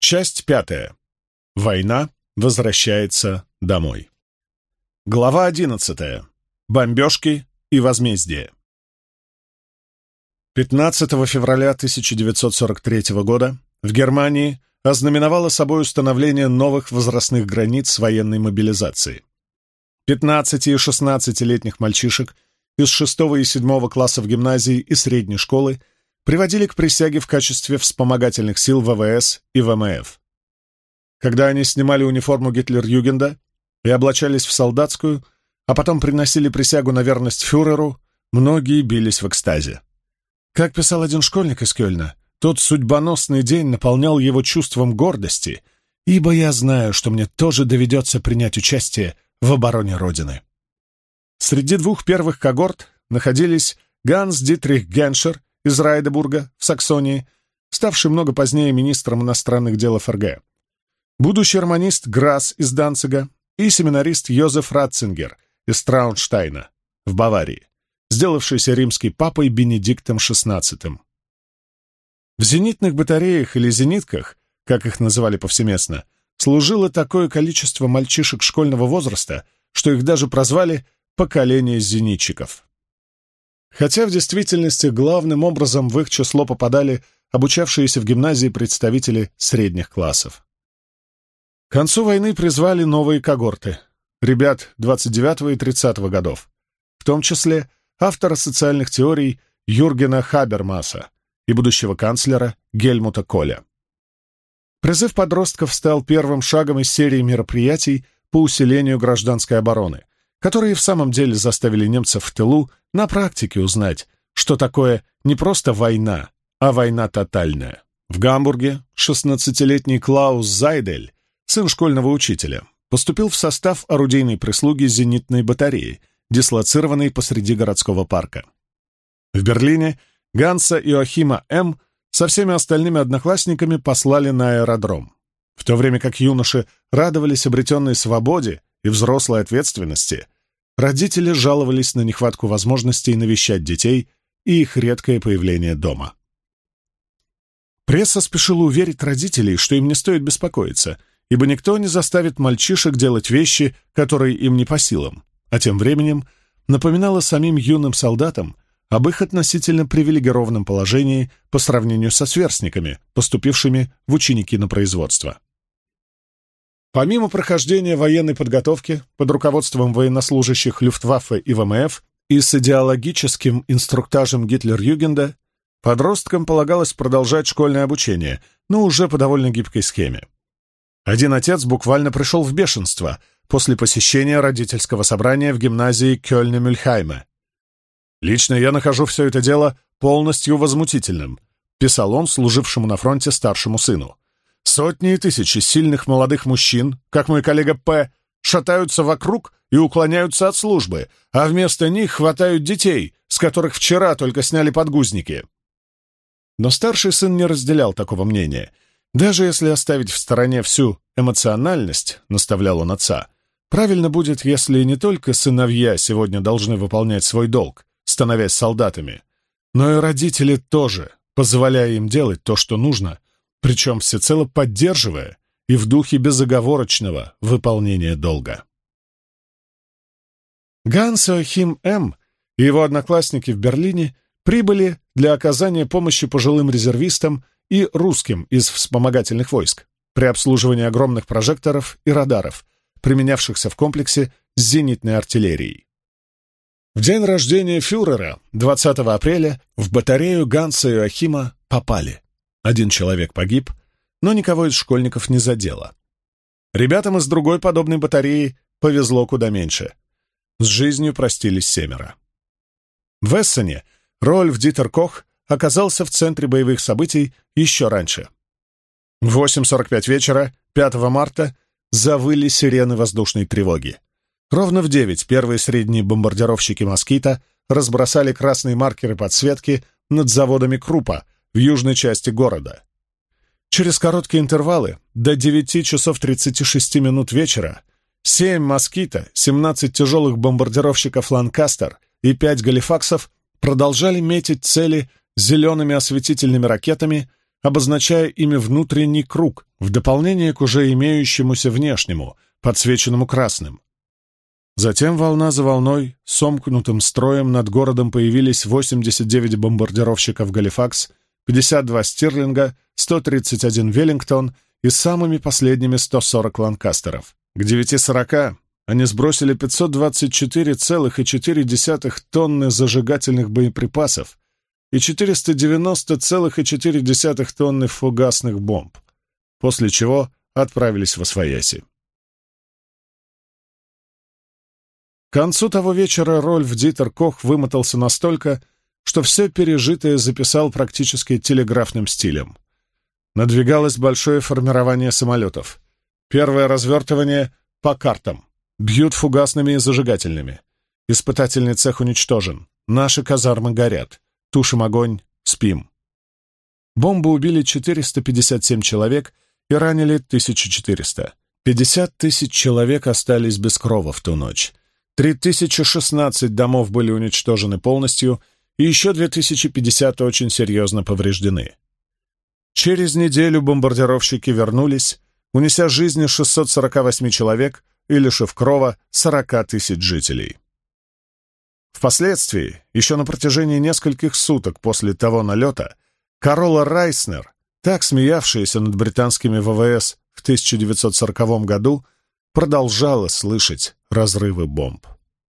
Часть 5. Война возвращается домой. Глава 11. Бомбежки и возмездие. 15 февраля 1943 года в Германии ознаменовало собой установление новых возрастных границ военной мобилизации. 15 и 16-летних мальчишек из 6 и 7 классов гимназии и средней школы приводили к присяге в качестве вспомогательных сил ВВС и ВМФ. Когда они снимали униформу Гитлер-Югенда и облачались в солдатскую, а потом приносили присягу на верность фюреру, многие бились в экстазе. Как писал один школьник из Кёльна, тот судьбоносный день наполнял его чувством гордости, ибо я знаю, что мне тоже доведется принять участие в обороне Родины. Среди двух первых когорт находились Ганс Дитрих Геншер из Райдебурга в Саксонии, ставший много позднее министром иностранных дел ФРГ, будущий романист Грасс из Данцига и семинарист Йозеф Ратцингер из Траунштайна в Баварии, сделавшийся римский папой Бенедиктом XVI. В зенитных батареях или зенитках, как их называли повсеместно, служило такое количество мальчишек школьного возраста, что их даже прозвали «поколение зенитчиков». Хотя в действительности главным образом в их число попадали обучавшиеся в гимназии представители средних классов. К концу войны призвали новые когорты — ребят 29 и 30 годов, в том числе автора социальных теорий Юргена Хабермаса и будущего канцлера Гельмута Коля. Призыв подростков стал первым шагом из серии мероприятий по усилению гражданской обороны, которые в самом деле заставили немцев в тылу на практике узнать, что такое не просто война, а война тотальная. В Гамбурге 16-летний Клаус Зайдель, сын школьного учителя, поступил в состав орудийной прислуги зенитной батареи, дислоцированной посреди городского парка. В Берлине Ганса Иоахима М. со всеми остальными одноклассниками послали на аэродром. В то время как юноши радовались обретенной свободе и взрослой ответственности, родители жаловались на нехватку возможностей навещать детей и их редкое появление дома. Пресса спешила уверить родителей, что им не стоит беспокоиться, ибо никто не заставит мальчишек делать вещи, которые им не по силам, а тем временем напоминала самим юным солдатам об их относительно привилегированном положении по сравнению со сверстниками, поступившими в ученики на производство. Помимо прохождения военной подготовки под руководством военнослужащих Люфтваффе и ВМФ и с идеологическим инструктажем Гитлер-Югенда, подросткам полагалось продолжать школьное обучение, но уже по довольно гибкой схеме. Один отец буквально пришел в бешенство после посещения родительского собрания в гимназии Кёльна-Мюльхайма. «Лично я нахожу все это дело полностью возмутительным», — писал он служившему на фронте старшему сыну. «Сотни и тысячи сильных молодых мужчин, как мой коллега П., шатаются вокруг и уклоняются от службы, а вместо них хватают детей, с которых вчера только сняли подгузники». Но старший сын не разделял такого мнения. Даже если оставить в стороне всю эмоциональность, наставлял он отца, правильно будет, если не только сыновья сегодня должны выполнять свой долг, становясь солдатами, но и родители тоже, позволяя им делать то, что нужно, причем всецело поддерживая и в духе безоговорочного выполнения долга. Ганс Иоахим М. и его одноклассники в Берлине прибыли для оказания помощи пожилым резервистам и русским из вспомогательных войск при обслуживании огромных прожекторов и радаров, применявшихся в комплексе с зенитной артиллерией. В день рождения фюрера, 20 апреля, в батарею Ганса Иоахима попали. Один человек погиб, но никого из школьников не задело. Ребятам из другой подобной батареи повезло куда меньше. С жизнью простились 7. В Эссене Рольф Дитер Кох оказался в центре боевых событий еще раньше. В 8:45 вечера, 5 марта, завыли сирены воздушной тревоги. Ровно в 9 первые средние бомбардировщики «Москита» разбросали красные маркеры подсветки над заводами Круппа в южной части города. Через короткие интервалы, до 9 часов 36 минут вечера, 7 «Москита», 17 тяжелых бомбардировщиков «Ланкастер» и 5 «Галифаксов» продолжали метить цели зелеными осветительными ракетами, обозначая ими внутренний круг, в дополнение к уже имеющемуся внешнему, подсвеченному красным. Затем волна за волной, сомкнутым строем над городом появились 89 бомбардировщиков «Галифакс», 52 «Стирлинга», 131 «Веллингтон» и самыми последними 140 «Ланкастеров». К 9:40 они сбросили 524,4 тонны зажигательных боеприпасов и 490,4 тонны фугасных бомб, после чего отправились восвояси. К концу того вечера Рольф Дитер Кох вымотался настолько, что все пережитое записал практически телеграфным стилем. Надвигалось большое формирование самолетов. Первое развертывание по картам. Бьют фугасными и зажигательными. Испытательный цех уничтожен. Наши казармы горят. Тушим огонь, спим. Бомбы убили 457 человек и ранили 1400. 50 тысяч человек остались без крова в ту ночь. 3016 домов были уничтожены полностью, и еще 2050 очень серьезно повреждены. Через неделю бомбардировщики вернулись, унеся жизни 648 человек и лишив крова 40 тысяч жителей. Впоследствии, еще на протяжении нескольких суток после того налета, Карола Райснер, так смеявшаяся над британскими ВВС в 1940 году, продолжала слышать разрывы бомб.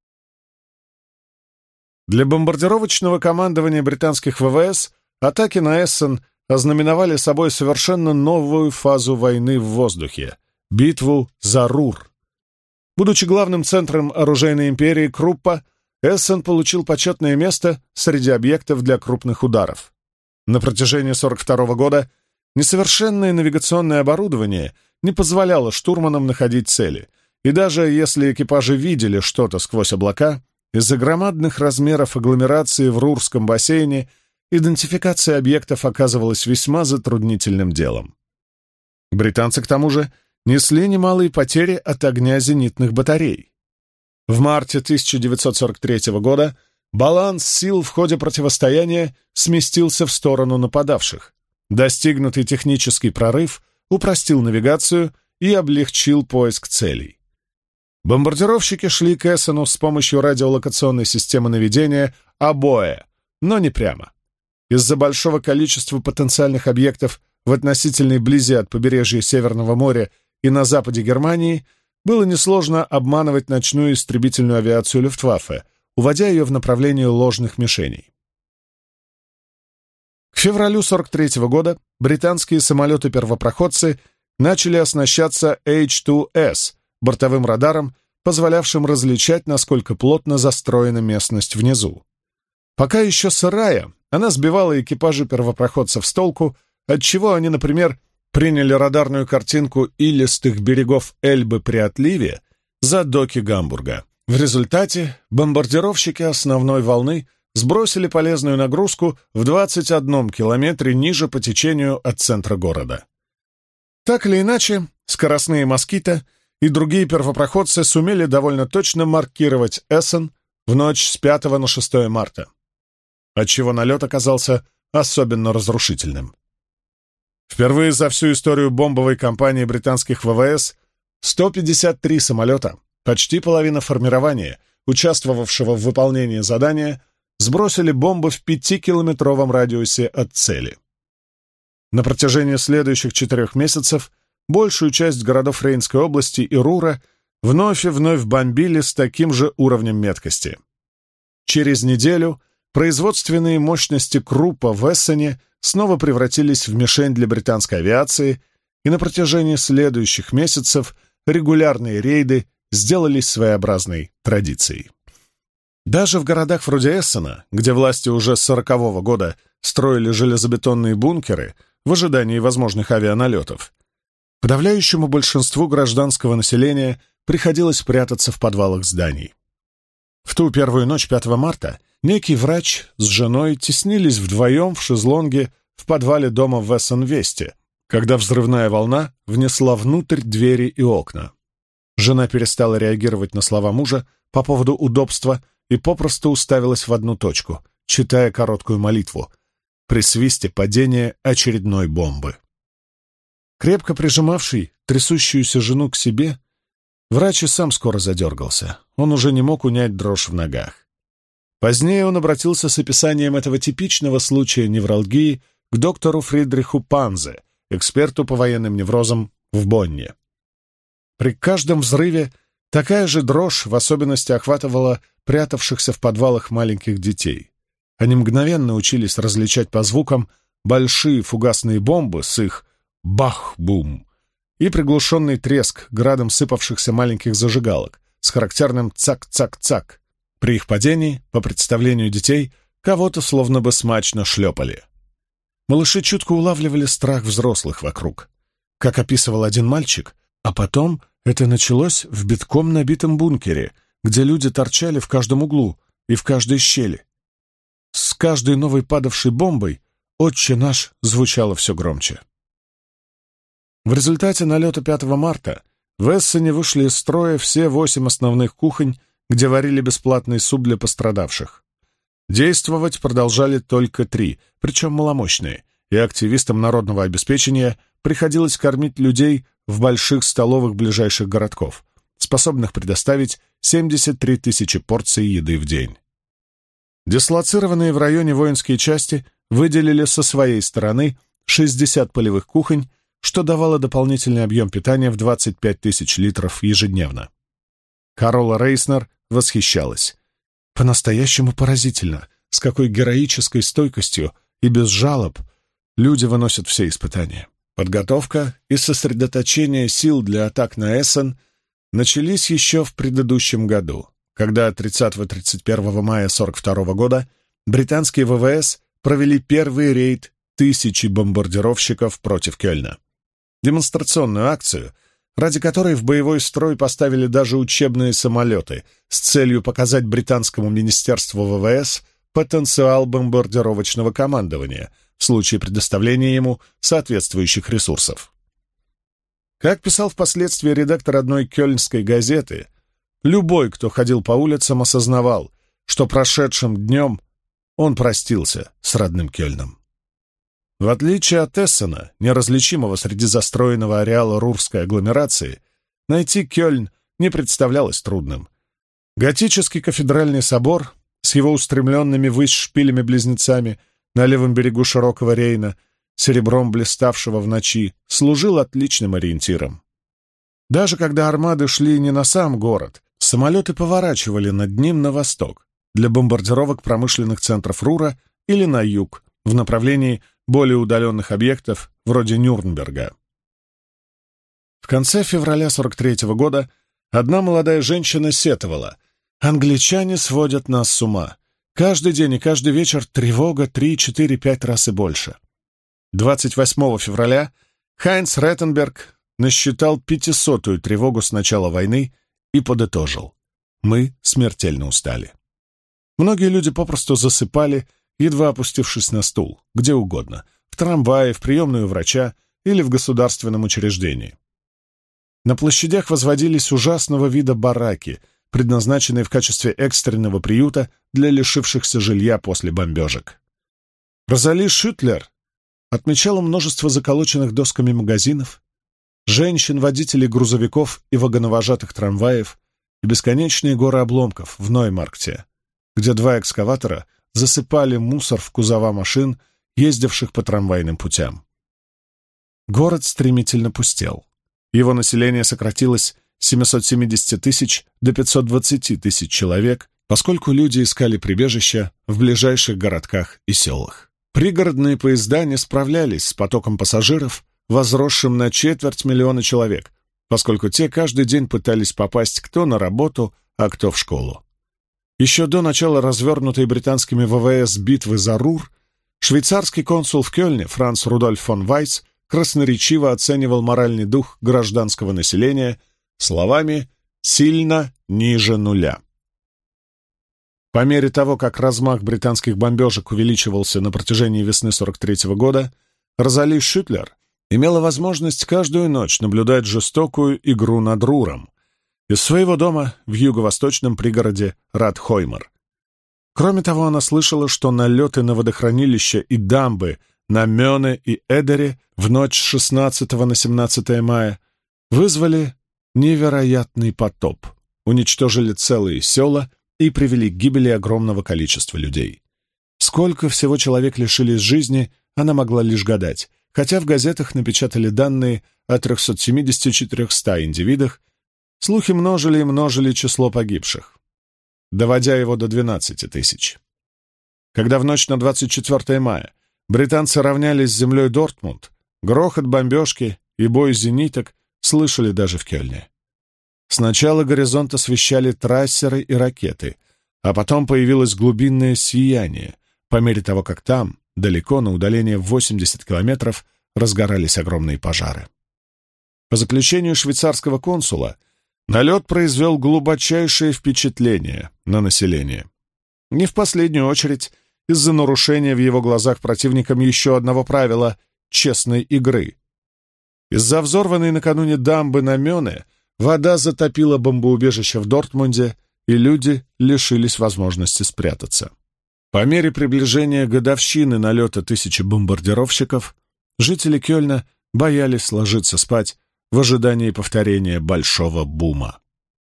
Для бомбардировочного командования британских ВВС атаки на Эссен ознаменовали собой совершенно новую фазу войны в воздухе — битву за Рур. Будучи главным центром оружейной империи Круппа, Эссен получил почетное место среди объектов для крупных ударов. На протяжении 1942 года несовершенное навигационное оборудование не позволяло штурманам находить цели, и даже если экипажи видели что-то сквозь облака, из-за громадных размеров агломерации в Рурском бассейне идентификация объектов оказывалась весьма затруднительным делом. Британцы, к тому же, несли немалые потери от огня зенитных батарей. В марте 1943 года баланс сил в ходе противостояния сместился в сторону нападавших. Достигнутый технический прорыв упростил навигацию и облегчил поиск целей. Бомбардировщики шли к Эссену с помощью радиолокационной системы наведения АБОЭ, но не прямо. Из-за большого количества потенциальных объектов в относительной близи от побережья Северного моря и на западе Германии было несложно обманывать ночную истребительную авиацию Люфтваффе, уводя ее в направлении ложных мишеней. К февралю 1943 года британские самолеты-первопроходцы начали оснащаться H-2S, бортовым радаром, позволявшим различать, насколько плотно застроена местность внизу. Пока еще сырая, она сбивала экипажи первопроходцев с толку, отчего они, например, приняли радарную картинку илистых берегов Эльбы при отливе за доки Гамбурга. В результате бомбардировщики основной волны сбросили полезную нагрузку в 21 километре ниже по течению от центра города. Так или иначе, скоростные «Москито» и другие первопроходцы сумели довольно точно маркировать Эссен в ночь с 5 на 6 марта, отчего налет оказался особенно разрушительным. Впервые за всю историю бомбовой кампании британских ВВС 153 самолета, почти половина формирования, участвовавшего в выполнении задания, сбросили бомбы в 5-километровом радиусе от цели. На протяжении следующих 4 месяцев большую часть городов Рейнской области и Рура вновь и вновь бомбили с таким же уровнем меткости. Через неделю производственные мощности Круппа в Эссене снова превратились в мишень для британской авиации, и на протяжении следующих месяцев регулярные рейды сделались своеобразной традицией. Даже в городах вроде Эссена, где власти уже с 1940 года строили железобетонные бункеры в ожидании возможных авианалетов, подавляющему большинству гражданского населения приходилось прятаться в подвалах зданий. В ту первую ночь 5 марта некий врач с женой теснились вдвоем в шезлонге в подвале дома в Эссен-Весте, когда взрывная волна внесла внутрь двери и окна. Жена перестала реагировать на слова мужа по поводу удобства и попросту уставилась в одну точку, читая короткую молитву. при свисте падения очередной бомбы. Крепко прижимавший трясущуюся жену к себе, врач и сам скоро задергался. Он уже не мог унять дрожь в ногах. Позднее он обратился с описанием этого типичного случая невралгии к доктору Фридриху Панзе, эксперту по военным неврозам в Бонне. При каждом взрыве такая же дрожь в особенности охватывала прятавшихся в подвалах маленьких детей. Они мгновенно учились различать по звукам большие фугасные бомбы с их «бах-бум» и приглушенный треск градом сыпавшихся маленьких зажигалок с характерным «цак-цак-цак». При их падении, по представлению детей, кого-то словно бы смачно шлепали. Малыши чутко улавливали страх взрослых вокруг. Как описывал один мальчик, а потом это началось в битком набитом бункере, где люди торчали в каждом углу и в каждой щели. С каждой новой падавшей бомбой «Отче наш» звучало все громче. В результате налета 5 марта в Эссене вышли из строя все 8 основных кухонь, где варили бесплатный суп для пострадавших. Действовать продолжали только 3, причем маломощные, и активистам народного обеспечения приходилось кормить людей в больших столовых ближайших городков, способных предоставить 73 тысячи порций еды в день. Дислоцированные в районе воинские части выделили со своей стороны 60 полевых кухонь, что давало дополнительный объем питания в 25 тысяч литров ежедневно. Карола Рейснер восхищалась. По-настоящему поразительно, с какой героической стойкостью и без жалоб люди выносят все испытания. Подготовка и сосредоточение сил для атак на Эссен начались еще в предыдущем году, когда 30-31 мая 1942 года британские ВВС провели первый рейд 1000 бомбардировщиков против Кёльна. Демонстрационную акцию, ради которой в боевой строй поставили даже учебные самолеты с целью показать британскому министерству ВВС потенциал бомбардировочного командования в случае предоставления ему соответствующих ресурсов. Как писал впоследствии редактор одной кёльнской газеты, любой, кто ходил по улицам, осознавал, что прошедшим днем он простился с родным Кёльном. В отличие от Эссена, неразличимого среди застроенного ареала рурской агломерации, найти Кёльн не представлялось трудным. Готический кафедральный собор с его устремленными ввысь шпилями-близнецами на левом берегу широкого Рейна, серебром блиставшего в ночи, служил отличным ориентиром. Даже когда армады шли не на сам город, самолеты поворачивали над ним на восток для бомбардировок промышленных центров Рура или на юг, в направлении более удаленных объектов, вроде Нюрнберга. В конце февраля 1943 года одна молодая женщина сетовала: «Англичане сводят нас с ума. Каждый день и каждый вечер тревога 3, 4, 5 раз и больше». 28 февраля Хайнц Реттенберг насчитал 500-ю тревогу с начала войны и подытожил: «Мы смертельно устали». Многие люди попросту засыпали, едва опустившись на стул, где угодно, в трамвае, в приемную врача или в государственном учреждении. На площадях возводились ужасного вида бараки, предназначенные в качестве экстренного приюта для лишившихся жилья после бомбежек. Розали Шютлер отмечала множество заколоченных досками магазинов, женщин-водителей грузовиков и вагоновожатых трамваев и бесконечные горы обломков в Ноймаркте, где 2 экскаватора засыпали мусор в кузова машин, ездивших по трамвайным путям. Город стремительно пустел. Его население сократилось с 770 тысяч до 520 тысяч человек, поскольку люди искали прибежища в ближайших городках и селах. Пригородные поезда не справлялись с потоком пассажиров, возросшим на 250 000 человек, поскольку те каждый день пытались попасть кто на работу, а кто в школу. Еще до начала развернутой британскими ВВС битвы за Рур, швейцарский консул в Кёльне Франц Рудольф фон Вайц красноречиво оценивал моральный дух гражданского населения словами «сильно ниже нуля». По мере того, как размах британских бомбежек увеличивался на протяжении весны 1943 года, Розали Шютлер имела возможность каждую ночь наблюдать жестокую игру над Руром из своего дома в юго-восточном пригороде Радхоймар. Кроме того, она слышала, что налеты на водохранилища и дамбы на Мёне и Эдере в ночь с 16 на 17 мая вызвали невероятный потоп, уничтожили целые села и привели к гибели огромного количества людей. Сколько всего человек лишились жизни, она могла лишь гадать, хотя в газетах напечатали данные о 370-400 индивидах, слухи множили и множили число погибших, доводя его до 12 тысяч. Когда в ночь на 24 мая британцы равнялись с землей Дортмунд, грохот бомбежки и бой зениток слышали даже в Кёльне. Сначала горизонт освещали трассеры и ракеты, а потом появилось глубинное сияние, по мере того, как там, далеко, на удалении в 80 километров, разгорались огромные пожары. По заключению швейцарского консула, налет произвел глубочайшее впечатление на население. Не в последнюю очередь из-за нарушения в его глазах противникам еще одного правила — честной игры. Из-за взорванной накануне дамбы на Мёне вода затопила бомбоубежище в Дортмунде, и люди лишились возможности спрятаться. По мере приближения годовщины налета 1000 бомбардировщиков, жители Кёльна боялись ложиться спать в ожидании повторения большого бума.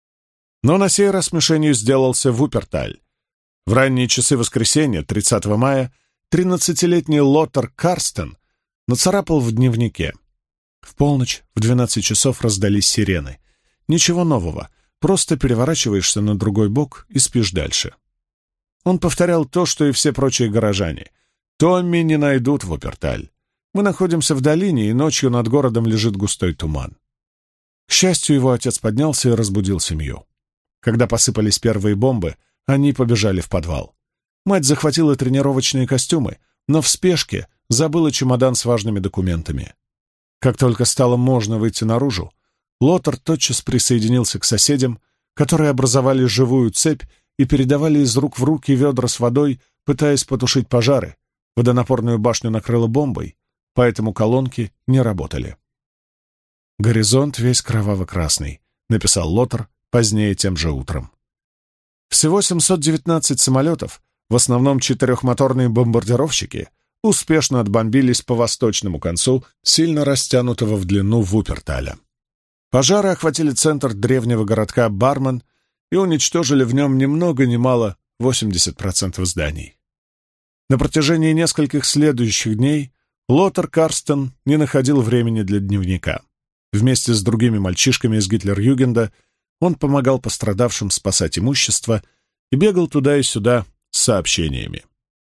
Но на сей раз мишенью сделался Вуперталь. В ранние часы воскресенья, 30 мая, 13-летний Лоттер Карстен нацарапал в дневнике: в полночь, в 12 часов раздались сирены. Ничего нового, просто переворачиваешься на другой бок и спишь дальше. Он повторял то, что и все прочие горожане. «Томми не найдут Вуперталь. Мы находимся в долине, и ночью над городом лежит густой туман». К счастью, его отец поднялся и разбудил семью. Когда посыпались первые бомбы, они побежали в подвал. Мать захватила тренировочные костюмы, но в спешке забыла чемодан с важными документами. Как только стало можно выйти наружу, Лоттер тотчас присоединился к соседям, которые образовали живую цепь и передавали из рук в руки ведра с водой, пытаясь потушить пожары. Водонапорную башню накрыло бомбой, поэтому колонки не работали. «Горизонт весь кроваво-красный», — написал Лоттер позднее тем же утром. Всего 719 самолетов, в основном четырехмоторные бомбардировщики, успешно отбомбились по восточному концу сильно растянутого в длину Вуперталя. Пожары охватили центр древнего городка Бармен и уничтожили в нем ни много ни мало 80% зданий. На протяжении нескольких следующих дней Лоттер Карстен не находил времени для дневника. Вместе с другими мальчишками из Гитлер-Югенда он помогал пострадавшим спасать имущество и бегал туда и сюда с сообщениями.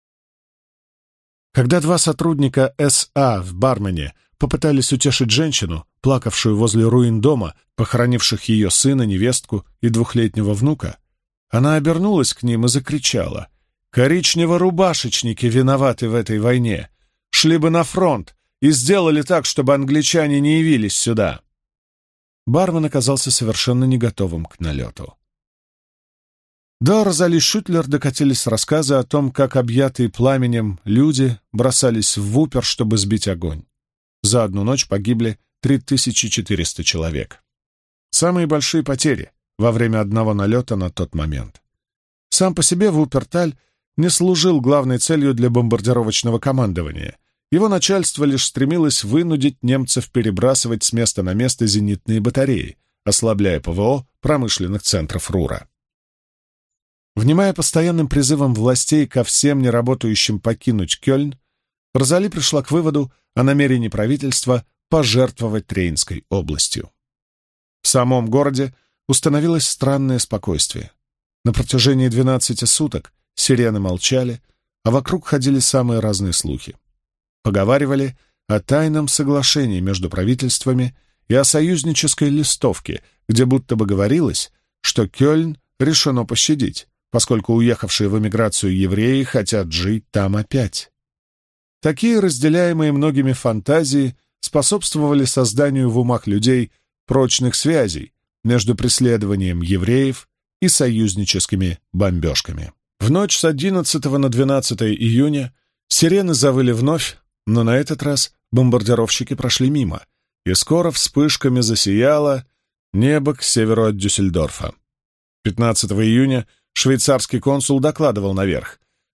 Когда два сотрудника СА в Бармене попытались утешить женщину, плакавшую возле руин дома, похоронивших ее сына, невестку и двухлетнего внука, она обернулась к ним и закричала: «Коричнево-рубашечники виноваты в этой войне! Шли бы на фронт и сделали так, чтобы англичане не явились сюда!» Бармен оказался совершенно не готовым к налету. До Розали Шутлер докатились рассказы о том, как объятые пламенем люди бросались в Вупер, чтобы сбить огонь. За одну ночь погибли 3400 человек. Самые большие потери во время одного налета на тот момент. Сам по себе Вуперталь не служил главной целью для бомбардировочного командования. Его начальство лишь стремилось вынудить немцев перебрасывать с места на место зенитные батареи, ослабляя ПВО промышленных центров Рура. Внимая постоянным призывам властей ко всем неработающим покинуть Кёльн, Розали пришла к выводу о намерении правительства пожертвовать Рейнской областью. В самом городе установилось странное спокойствие. На протяжении 12 суток сирены молчали, а вокруг ходили самые разные слухи. Поговаривали о тайном соглашении между правительствами и о союзнической листовке, где будто бы говорилось, что Кёльн решено пощадить, поскольку уехавшие в эмиграцию евреи хотят жить там опять. Такие разделяемые многими фантазии способствовали созданию в умах людей прочных связей между преследованием евреев и союзническими бомбежками. В ночь с 11 на 12 июня сирены завыли вновь, но на этот раз бомбардировщики прошли мимо, и скоро вспышками засияло небо к северу от Дюссельдорфа. 15 июня швейцарский консул докладывал наверх: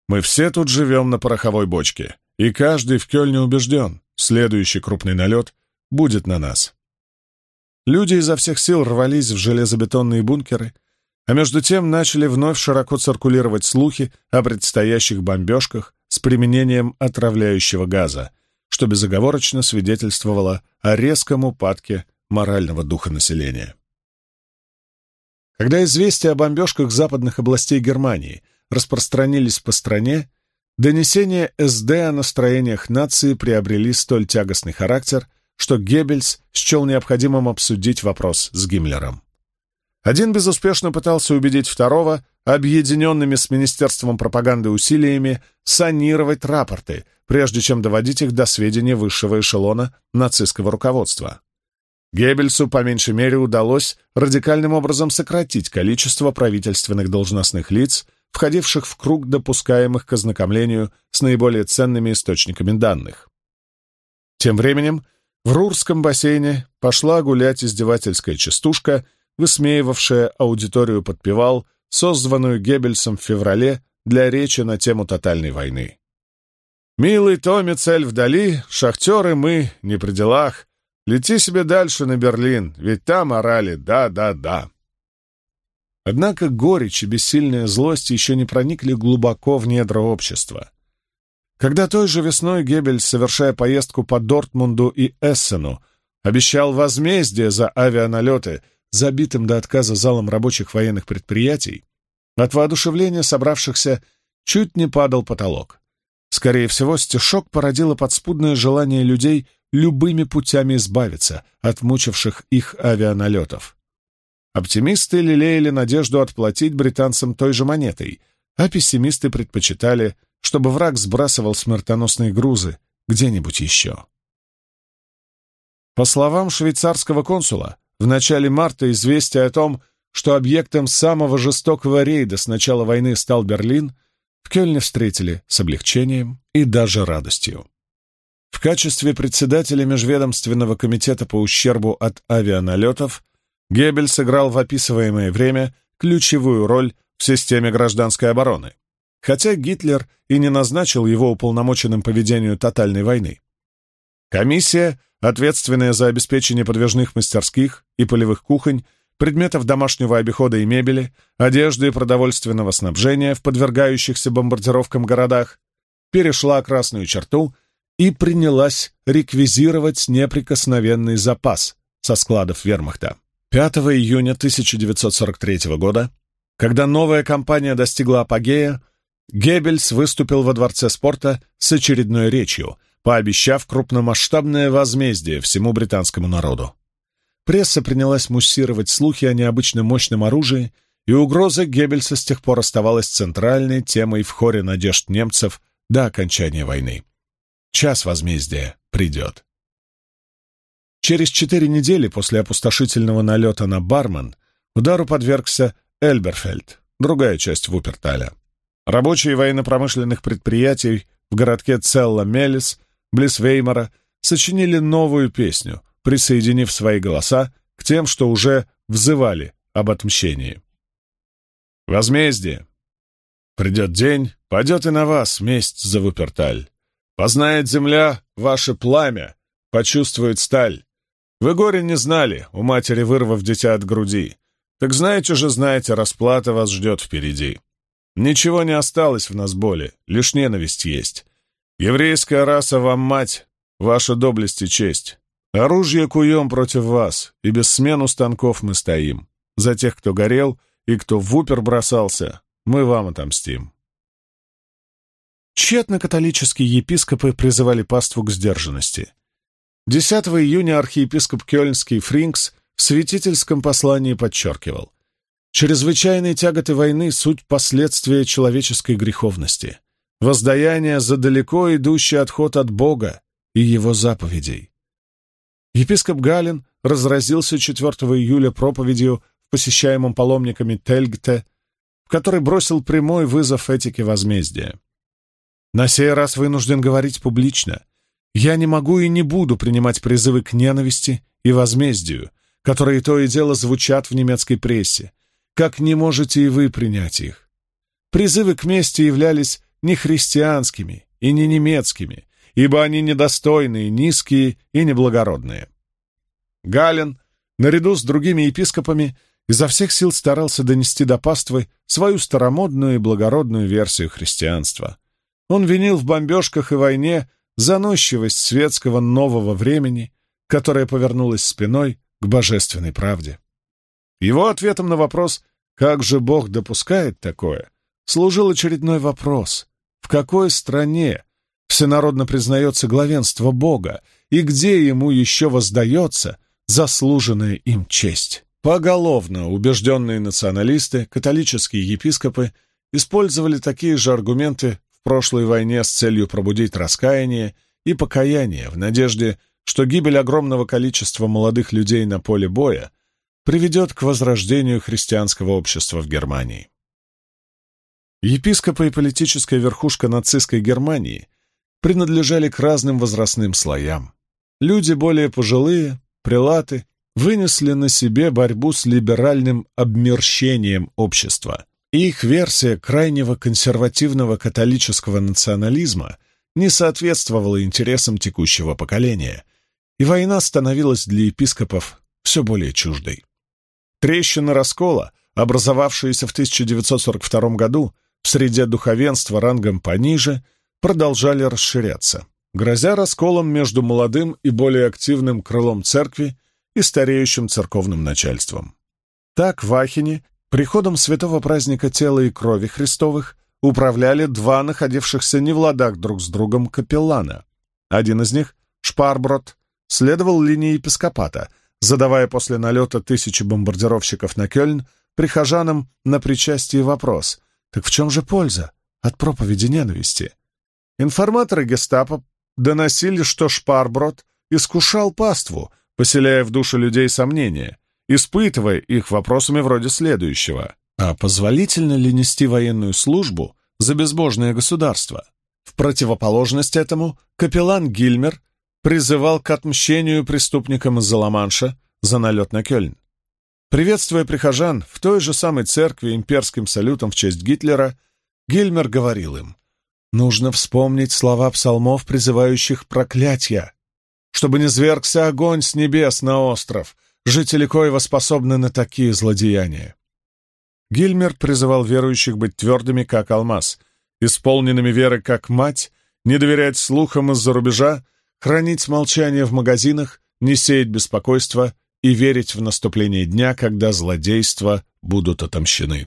Мы все тут живем на пороховой бочке, и каждый в Кёльне убежден, следующий крупный налет будет на нас. Люди изо всех сил рвались в железобетонные бункеры, а между тем начали вновь широко циркулировать слухи о предстоящих бомбежках с применением отравляющего газа, что безоговорочно свидетельствовало о резком упадке морального духа населения. Когда известия о бомбежках западных областей Германии распространились по стране, донесения СД о настроениях нации приобрели столь тягостный характер, что Геббельс счел необходимым обсудить вопрос с Гиммлером. Один безуспешно пытался убедить второго объединенными с Министерством пропаганды усилиями санировать рапорты, прежде чем доводить их до сведения высшего эшелона нацистского руководства. Геббельсу по меньшей мере удалось радикальным образом сократить количество правительственных должностных лиц, входивших в круг допускаемых к ознакомлению с наиболее ценными источниками данных. Тем временем в Рурском бассейне пошла гулять издевательская частушка, высмеивавшая аудиторию подпевал, созванную Геббельсом в феврале для речи на тему тотальной войны. «Милый Томми, цель вдали, шахтеры мы, не при делах. Лети себе дальше на Берлин, ведь там орали «да-да-да». Однако горечь и бессильная злость еще не проникли глубоко в недра общества. Когда той же весной Геббельс, совершая поездку по Дортмунду и Эссену, обещал возмездие за авианалеты забитым до отказа залом рабочих военных предприятий, от воодушевления собравшихся чуть не падал потолок. Скорее всего, стишок породило подспудное желание людей любыми путями избавиться от мучивших их авианалетов. Оптимисты лелеяли надежду отплатить британцам той же монетой, а пессимисты предпочитали, чтобы враг сбрасывал смертоносные грузы где-нибудь еще. По словам швейцарского консула, в начале марта известие о том, что объектом самого жестокого рейда с начала войны стал Берлин, в Кёльне встретили с облегчением и даже радостью. В качестве председателя Межведомственного комитета по ущербу от авианалетов Геббельс сыграл в описываемое время ключевую роль в системе гражданской обороны, хотя Гитлер и не назначил его уполномоченным по ведению тотальной войны. Комиссия, ответственная за обеспечение подвижных мастерских и полевых кухонь, предметов домашнего обихода и мебели, одежды и продовольственного снабжения в подвергающихся бомбардировкам городах, перешла красную черту и принялась реквизировать неприкосновенный запас со складов вермахта. 5 июня 1943 года, когда новая кампания достигла апогея, Геббельс выступил во Дворце спорта с очередной речью, пообещав крупномасштабное возмездие всему британскому народу. Пресса принялась муссировать слухи о необычно мощном оружии, и угроза Геббельса с тех пор оставалась центральной темой в хоре надежд немцев до окончания войны. Час возмездия придет. Через 4 недели после опустошительного налета на Бармен удару подвергся Эльберфельд, другая часть Вуперталя. Рабочие военно-промышленных предприятий в городке Целла-Мелис, близ Веймара, сочинили новую песню, присоединив свои голоса к тем, что уже взывали об отмщении. Возмездие. Придет день, падет и на вас месть за Вуперталь. Познает земля ваше пламя, почувствует сталь. Вы горе не знали, у матери вырвав дитя от груди. Так знаете же, знаете, расплата вас ждет впереди. Ничего не осталось в нас боли, лишь ненависть есть. Еврейская раса вам мать, ваша доблесть и честь. Оружие куем против вас, и без смену станков мы стоим. За тех, кто горел и кто в Вупер бросался, мы вам отомстим. Тщетно католические епископы призывали паству к сдержанности. 10 июня архиепископ Кёльнский Фринкс в святительском послании подчеркивал: «Чрезвычайные тяготы войны — суть последствия человеческой греховности, воздаяние за далеко идущий отход от Бога и Его заповедей». Епископ Гален разразился 4 июля проповедью в посещаемом паломниками Тельгте, в которой бросил прямой вызов этике возмездия. «На сей раз вынужден говорить публично. Я не могу и не буду принимать призывы к ненависти и возмездию, которые то и дело звучат в немецкой прессе, как не можете и вы принять их. Призывы к мести являлись не христианскими и не немецкими, ибо они недостойные, низкие и неблагородные. Гален, наряду с другими епископами, изо всех сил старался донести до паствы свою старомодную и благородную версию христианства. Он винил в бомбежках и войне заносчивость светского нового времени, которая повернулась спиной к божественной правде. Его ответом на вопрос «Как же Бог допускает такое?» служил очередной вопрос: в какой стране всенародно признается главенство Бога и где ему еще воздается заслуженная им честь? Поголовно убежденные националисты, католические епископы, использовали такие же аргументы в прошлой войне с целью пробудить раскаяние и покаяние в надежде, что гибель огромного количества молодых людей на поле боя приведет к возрождению христианского общества в Германии. Епископы и политическая верхушка нацистской Германии принадлежали к разным возрастным слоям. Люди более пожилые, прелаты, вынесли на себе борьбу с либеральным обмерщением общества. Их версия крайнего консервативного католического национализма не соответствовала интересам текущего поколения, и война становилась для епископов все более чуждой. Трещины раскола, образовавшиеся в 1942 году в среде духовенства рангом пониже, продолжали расширяться, грозя расколом между молодым и более активным крылом церкви и стареющим церковным начальством. Так в Ахене приходом святого праздника тела и крови Христовых управляли два находившихся не в ладах друг с другом капеллана. Один из них, Шпарброд, следовал линии епископата, задавая после налета 1000 бомбардировщиков на Кёльн прихожанам на причастие вопрос: «Так в чем же польза от проповеди ненависти?» Информаторы гестапо доносили, что Шпарброд искушал паству, поселяя в душе людей сомнения, испытывая их вопросами вроде следующего: «А позволительно ли нести военную службу за безбожное государство?» В противоположность этому капеллан Гильмер призывал к отмщению преступникам из-за Ла-Манша за налет на Кёльн. Приветствуя прихожан в той же самой церкви имперским салютом в честь Гитлера, Гильмер говорил им: «Нужно вспомнить слова псалмов, призывающих проклятия, чтобы не звергся огонь с небес на остров, жители коего способны на такие злодеяния». Гильмер призывал верующих быть твердыми, как алмаз, исполненными веры, как мать, не доверять слухам из-за рубежа, хранить молчание в магазинах, не сеять беспокойства и верить в наступление дня, когда злодейства будут отомщены.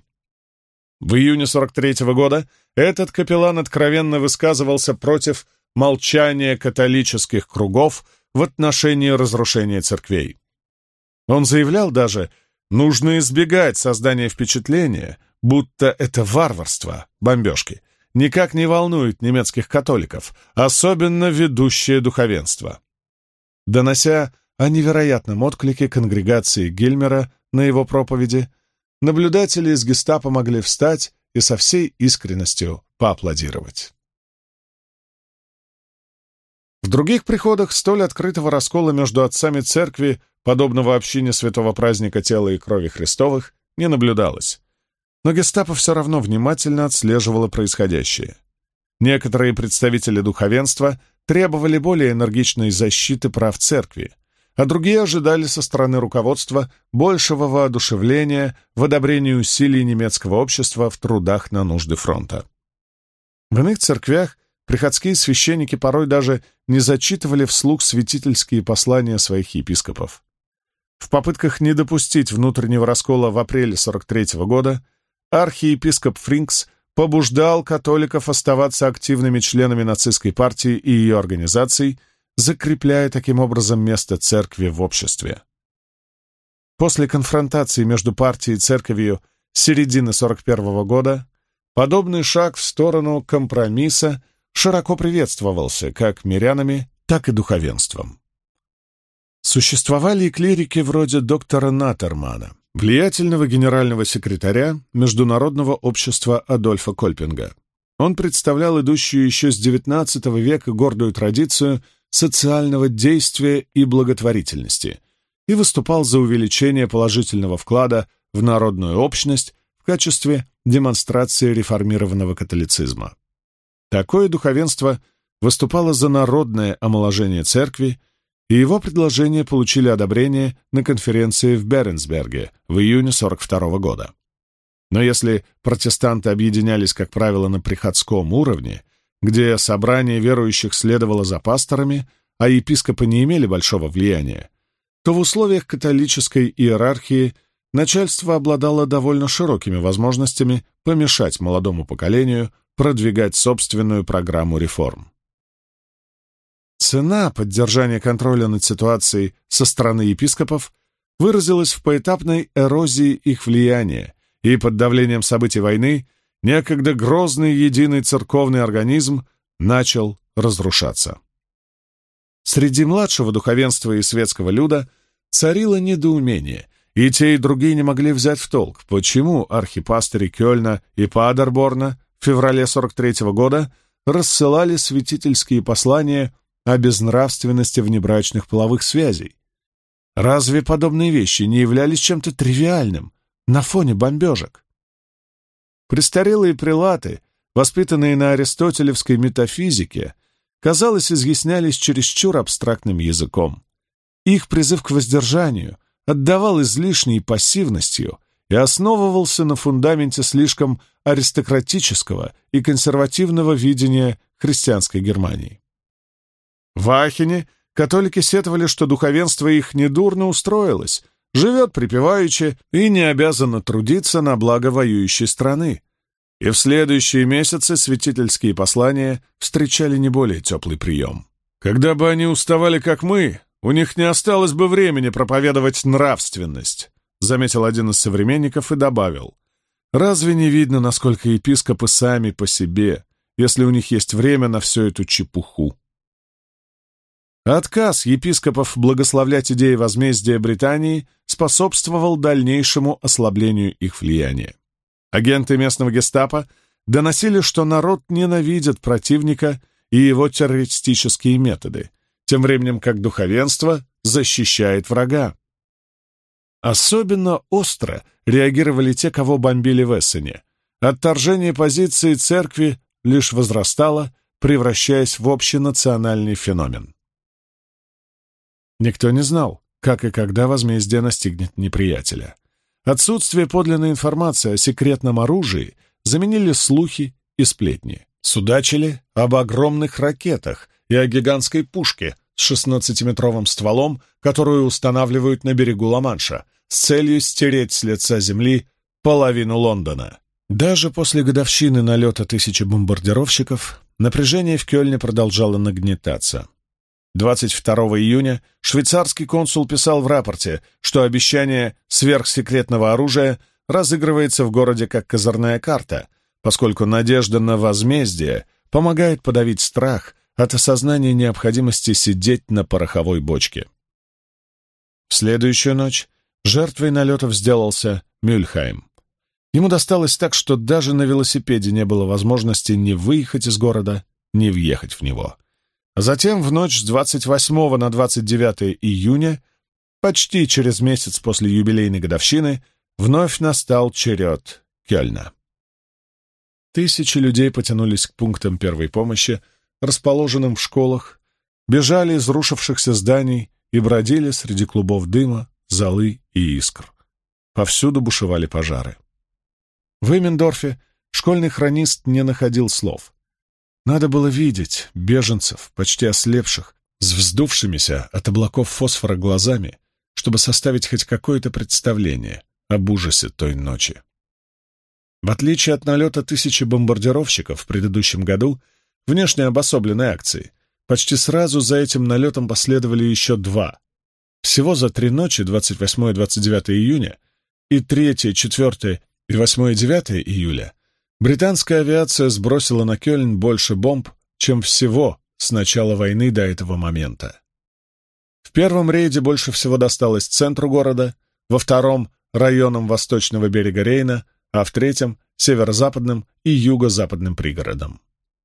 В июне 43-го года этот капеллан откровенно высказывался против молчания католических кругов в отношении разрушения церквей. Он заявлял даже: нужно избегать создания впечатления, будто это варварство, бомбежки, никак не волнует немецких католиков, особенно ведущее духовенство. Донося о невероятном отклике конгрегации Гильмера на его проповеди, наблюдатели из гестапо могли встать и со всей искренностью поаплодировать. В других приходах столь открытого раскола между отцами церкви, подобного общине святого праздника тела и крови Христовых, не наблюдалось. Но гестапо все равно внимательно отслеживало происходящее. Некоторые представители духовенства требовали более энергичной защиты прав церкви, а другие ожидали со стороны руководства большего воодушевления в одобрении усилий немецкого общества в трудах на нужды фронта. В иных церквях приходские священники порой даже не зачитывали вслух святительские послания своих епископов. В попытках не допустить внутреннего раскола в апреле 43-го года архиепископ Фринкс побуждал католиков оставаться активными членами нацистской партии и ее организаций, закрепляя таким образом место церкви в обществе. После конфронтации между партией и церковью с середины 41-го года подобный шаг в сторону компромисса широко приветствовался как мирянами, так и духовенством. Существовали и клирики вроде доктора Натермана, влиятельного генерального секретаря Международного общества Адольфа Кольпинга. Он представлял идущую еще с XIX века гордую традицию социального действия и благотворительности и выступал за увеличение положительного вклада в народную общность в качестве демонстрации реформированного католицизма. Такое духовенство выступало за народное омоложение церкви, и его предложения получили одобрение на конференции в Беренсберге в июне 1942 года. Но если протестанты объединялись, как правило, на приходском уровне, где собрание верующих следовало за пасторами, а епископы не имели большого влияния, то в условиях католической иерархии начальство обладало довольно широкими возможностями помешать молодому поколению продвигать собственную программу реформ. Цена поддержания контроля над ситуацией со стороны епископов выразилась в поэтапной эрозии их влияния, и под давлением событий войны некогда грозный единый церковный организм начал разрушаться. Среди младшего духовенства и светского люда царило недоумение, и те, и другие не могли взять в толк, почему архипастыри Кёльна и Падерборна в феврале 1943 года рассылали святительские послания о безнравственности внебрачных половых связей. Разве подобные вещи не являлись чем-то тривиальным на фоне бомбежек? Престарелые прелаты, воспитанные на аристотелевской метафизике, казалось, изъяснялись чересчур абстрактным языком. Их призыв к воздержанию отдавал излишней пассивностью и основывался на фундаменте слишком аристократического и консервативного видения христианской Германии. В Ахене католики сетовали, что духовенство их недурно устроилось, живет припеваючи и не обязано трудиться на благо воюющей страны. И в следующие месяцы святительские послания встречали не более теплый прием. Когда бы они уставали, как мы, у них не осталось бы времени проповедовать нравственность, заметил один из современников и добавил: разве не видно, насколько епископы сами по себе, если у них есть время на всю эту чепуху? Отказ епископов благословлять идеи возмездия Британии способствовал дальнейшему ослаблению их влияния. Агенты местного гестапо доносили, что народ ненавидит противника и его террористические методы, тем временем как духовенство защищает врага. Особенно остро реагировали те, кого бомбили в Эссене. Отторжение позиции церкви лишь возрастало, превращаясь в общенациональный феномен. Никто не знал, как и когда возмездие настигнет неприятеля. Отсутствие подлинной информации о секретном оружии заменили слухи и сплетни. Судачили об огромных ракетах и о гигантской пушке с 16-метровым стволом, которую устанавливают на берегу Ла-Манша, с целью стереть с лица земли половину Лондона. Даже после годовщины налета 1000 бомбардировщиков напряжение в Кёльне продолжало нагнетаться. 22 июня швейцарский консул писал в рапорте, что обещание сверхсекретного оружия разыгрывается в городе как козырная карта, поскольку надежда на возмездие помогает подавить страх от осознания необходимости сидеть на пороховой бочке. В следующую ночь жертвой налетов сделался Мюльхайм. Ему досталось так, что даже на велосипеде не было возможности ни выехать из города, ни въехать в него. Затем в ночь с 28 на 29 июня, почти через месяц после юбилейной годовщины, вновь настал черед Кёльна. Тысячи людей потянулись к пунктам первой помощи, расположенным в школах, бежали из рушившихся зданий и бродили среди клубов дыма, золы и искр. Повсюду бушевали пожары. В Иммендорфе школьный хронист не находил слов. Надо было видеть беженцев, почти ослепших, с вздувшимися от облаков фосфора глазами, чтобы составить хоть какое-то представление об ужасе той ночи. В отличие от налета 1000 бомбардировщиков в предыдущем году, внешне обособленной акции, почти сразу за этим налетом последовали еще 2. Всего за 3 ночи, 28 и 29 июня, и 3, 4 и 8 и 9 июля, британская авиация сбросила на Кёльн больше бомб, чем всего с начала войны до этого момента. В первом рейде больше всего досталось центру города, во втором — районам восточного берега Рейна, а в третьем — северо-западным и юго-западным пригородам.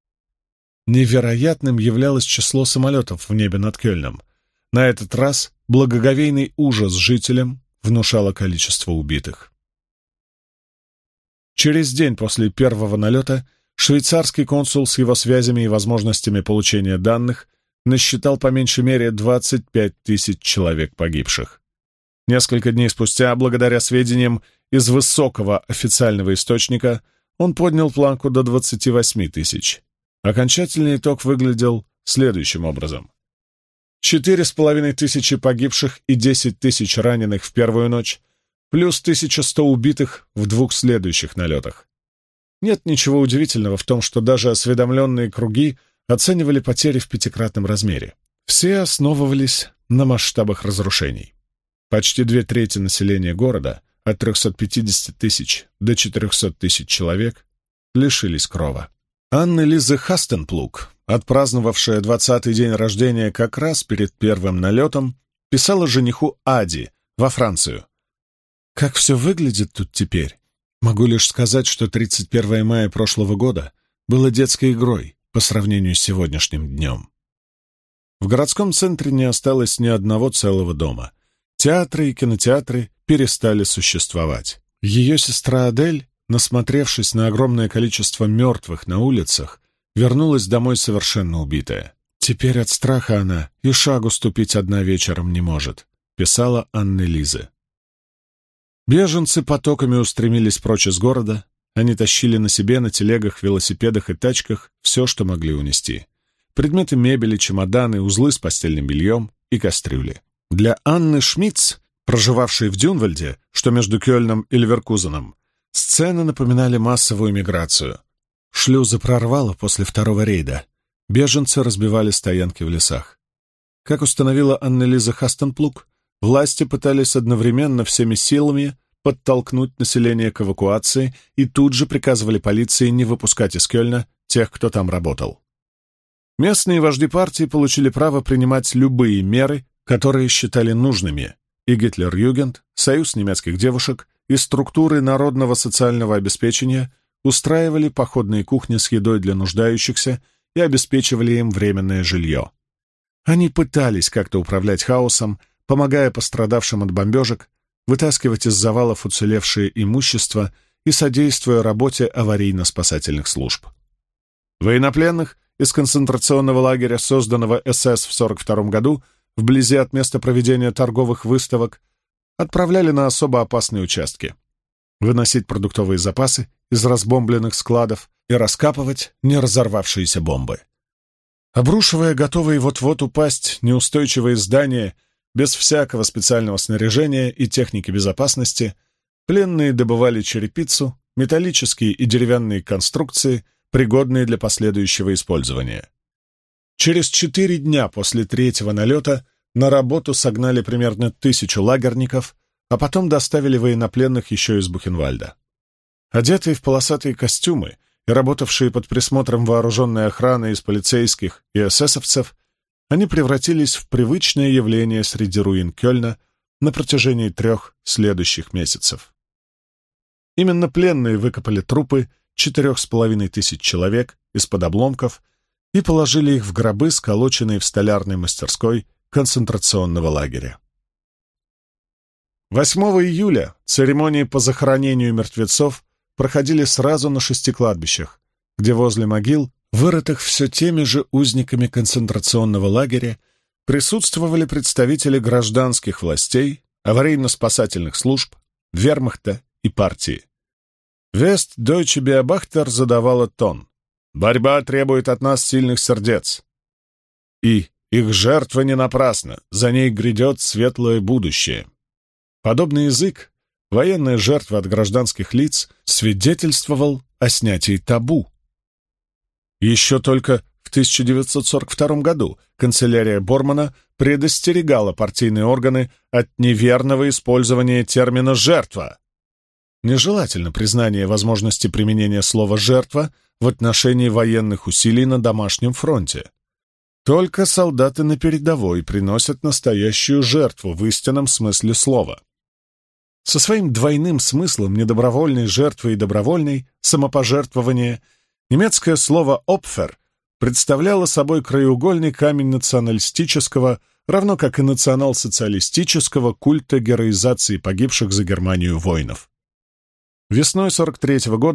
Невероятным являлось число самолетов в небе над Кёльном. На этот раз благоговейный ужас жителям внушало количество убитых. Через день после первого налета Швейцарский консул с его связями и возможностями получения данных насчитал по меньшей мере 25 тысяч человек погибших. Несколько дней спустя, благодаря сведениям из высокого официального источника, он поднял планку до 28 тысяч. Окончательный итог выглядел следующим образом. 4500 погибших и 10 тысяч раненых в первую ночь, плюс 1100 убитых в 2 следующих налетах. Нет ничего удивительного в том, что даже осведомленные круги оценивали потери в 5-кратном размере. Все основывались на масштабах разрушений. Почти 2/3 населения города, от 350 тысяч до 400 тысяч человек, лишились крова. Анне-Лизе Хастенплуг, отпраздновавшая 20-й день рождения как раз перед первым налетом, писала жениху Ади во Францию. «Как все выглядит тут теперь? Могу лишь сказать, что 31 мая прошлого года было детской игрой по сравнению с сегодняшним днем». В городском центре не осталось ни одного целого дома. Театры и кинотеатры перестали существовать. Ее сестра Адель, насмотревшись на огромное количество мертвых на улицах, вернулась домой совершенно убитая. «Теперь от страха она и шагу ступить одна вечером не может», — писала Анне-Лизе. Беженцы потоками устремились прочь из города. Они тащили на себе, на телегах, велосипедах и тачках все, что могли унести. Предметы мебели, чемоданы, узлы с постельным бельем и кастрюли. Для Анны Шмидц, проживавшей в Дюнвальде, что между Кёльном и Ливеркузеном, сцены напоминали массовую миграцию. Шлюзы прорвало после второго рейда. Беженцы разбивали стоянки в лесах. Как установила Анне-Лизе Хастенплуг, власти пытались одновременно всеми силами подтолкнуть население к эвакуации и тут же приказывали полиции не выпускать из Кёльна тех, кто там работал. Местные вожди партии получили право принимать любые меры, которые считали нужными, и Гитлер-Югенд, Союз немецких девушек и структуры народного социального обеспечения устраивали походные кухни с едой для нуждающихся и обеспечивали им временное жилье. Они пытались как-то управлять хаосом, помогая пострадавшим от бомбежек, вытаскивать из завалов уцелевшее имущество и содействуя работе аварийно-спасательных служб. Военнопленных из концентрационного лагеря, созданного СС в 1942 году, вблизи от места проведения торговых выставок, отправляли на особо опасные участки, выносить продуктовые запасы из разбомбленных складов и раскапывать не разорвавшиеся бомбы. Обрушивая готовые вот-вот упасть неустойчивые здания без всякого специального снаряжения и техники безопасности, пленные добывали черепицу, металлические и деревянные конструкции, пригодные для последующего использования. Через 4 дня после 3-го налета на работу согнали примерно 1000 лагерников, а потом доставили военнопленных еще из Бухенвальда. Одетые в полосатые костюмы и работавшие под присмотром вооруженной охраны из полицейских и эсэсовцев, они превратились в привычное явление среди руин Кёльна на протяжении 3 следующих месяцев. Именно пленные выкопали трупы 4500 человек из-под обломков и положили их в гробы, сколоченные в столярной мастерской концентрационного лагеря. 8 июля церемонии по захоронению мертвецов проходили сразу на 6 кладбищах, где возле могил, вырытых все теми же узниками концентрационного лагеря, присутствовали представители гражданских властей, аварийно-спасательных служб, вермахта и партии. Вест-Дойче Биобахтер задавала тон. «Борьба требует от нас сильных сердец». И «Их жертва не напрасна, за ней грядет светлое будущее». Подобный язык, военная жертва от гражданских лиц, свидетельствовал о снятии табу. Еще только в 1942 году канцелярия Бормана предостерегала партийные органы от неверного использования термина «жертва». Нежелательно признание возможности применения слова «жертва» в отношении военных усилий на домашнем фронте. Только солдаты на передовой приносят настоящую жертву в истинном смысле слова. Со своим двойным смыслом недобровольной жертвы и добровольной самопожертвования немецкое слово «опфер» представляло собой краеугольный камень националистического, равно как и национал-социалистического культа героизации погибших за Германию воинов. Весной 1943 года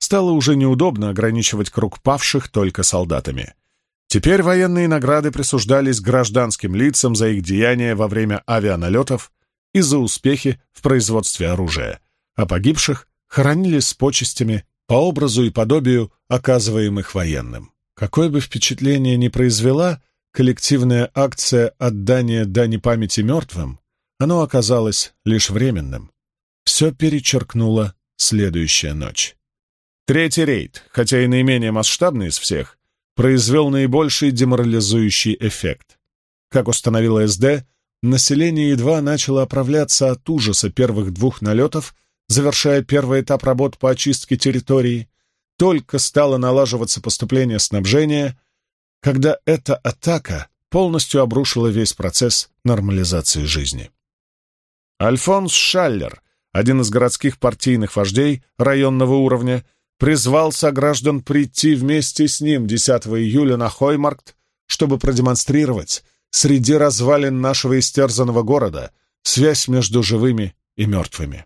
стало уже неудобно ограничивать круг павших только солдатами. Теперь военные награды присуждались гражданским лицам за их деяния во время авианалетов и за успехи в производстве оружия, а погибших хоронили с почестями по образу и подобию оказываемых военным. Какое бы впечатление ни произвела коллективная акция отдания дани памяти мертвым, оно оказалось лишь временным. Все перечеркнула следующая ночь. Третий рейд, хотя и наименее масштабный из всех, произвел наибольший деморализующий эффект. Как установила СД, население едва начало оправляться от ужаса первых двух налетов, завершая первый этап работ по очистке территории, только стало налаживаться поступление снабжения, когда эта атака полностью обрушила весь процесс нормализации жизни. Альфонс Шаллер, один из городских партийных вождей районного уровня, призвал сограждан прийти вместе с ним 10 июля на Хоймаркт, чтобы продемонстрировать среди развалин нашего истерзанного города связь между живыми и мертвыми.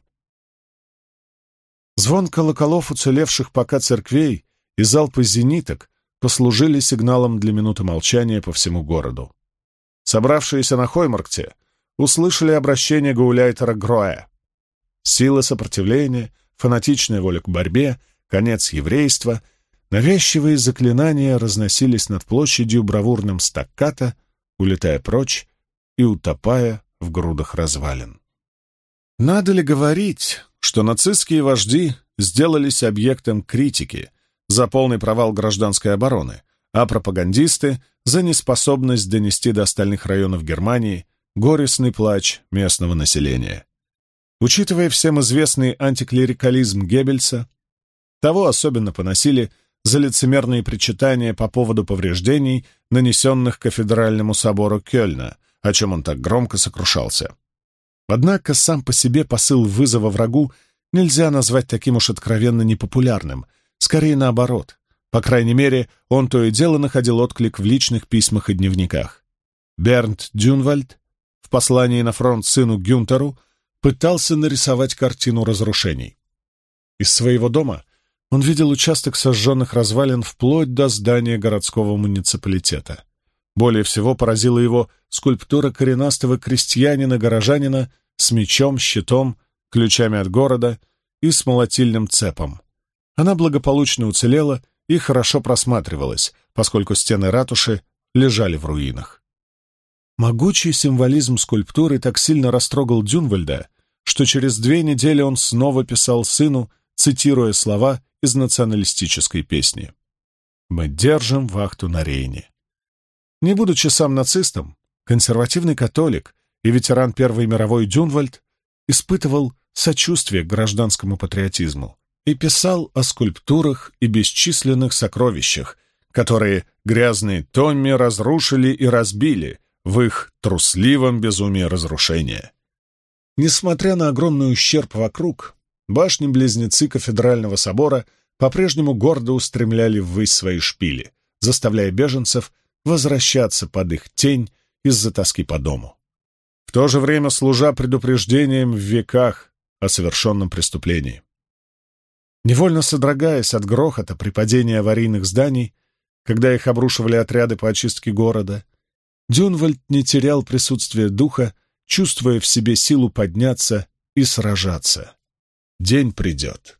Звон колоколов уцелевших пока церквей и залпы зениток послужили сигналом для минуты молчания по всему городу. Собравшиеся на Хоймаркте услышали обращение гауляйтера Гроя. Сила сопротивления, фанатичная воля к борьбе, конец еврейства, навязчивые заклинания разносились над площадью бравурным стаккато, улетая прочь и утопая в грудах развалин. Надо ли говорить, что нацистские вожди сделались объектом критики за полный провал гражданской обороны, а пропагандисты — за неспособность донести до остальных районов Германии горестный плач местного населения? Учитывая всем известный антиклерикализм Геббельса, того особенно поносили за лицемерные причитания по поводу повреждений, нанесенных кафедральному собору Кёльна, о чем он так громко сокрушался. Однако сам по себе посыл вызова врагу нельзя назвать таким уж откровенно непопулярным, скорее наоборот. По крайней мере, он то и дело находил отклик в личных письмах и дневниках. Бернт Дюнвальд в послании на фронт сыну Гюнтеру пытался нарисовать картину разрушений. Из своего дома он видел участок сожженных развалин вплоть до здания городского муниципалитета. Более всего поразила его скульптура коренастого крестьянина-горожанина с мечом, щитом, ключами от города и с молотильным цепом. Она благополучно уцелела и хорошо просматривалась, поскольку стены ратуши лежали в руинах. Могучий символизм скульптуры так сильно растрогал Дюнвальда, что через 2 недели он снова писал сыну, цитируя слова из националистической песни: «Мы держим вахту на Рейне». Не будучи сам нацистом, консервативный католик и ветеран Первой мировой Дюнвальд испытывал сочувствие к гражданскому патриотизму и писал о скульптурах и бесчисленных сокровищах, которые грязные Томми разрушили и разбили в их трусливом безумии разрушения. Несмотря на огромный ущерб вокруг, башни-близнецы кафедрального собора по-прежнему гордо устремляли ввысь свои шпили, заставляя беженцев возвращаться под их тень из-за тоски по дому, в то же время служа предупреждением в веках о совершенном преступлении. Невольно содрогаясь от грохота при падении аварийных зданий, когда их обрушивали отряды по очистке города, Дюнвальд не терял присутствия духа, чувствуя в себе силу подняться и сражаться. День придет.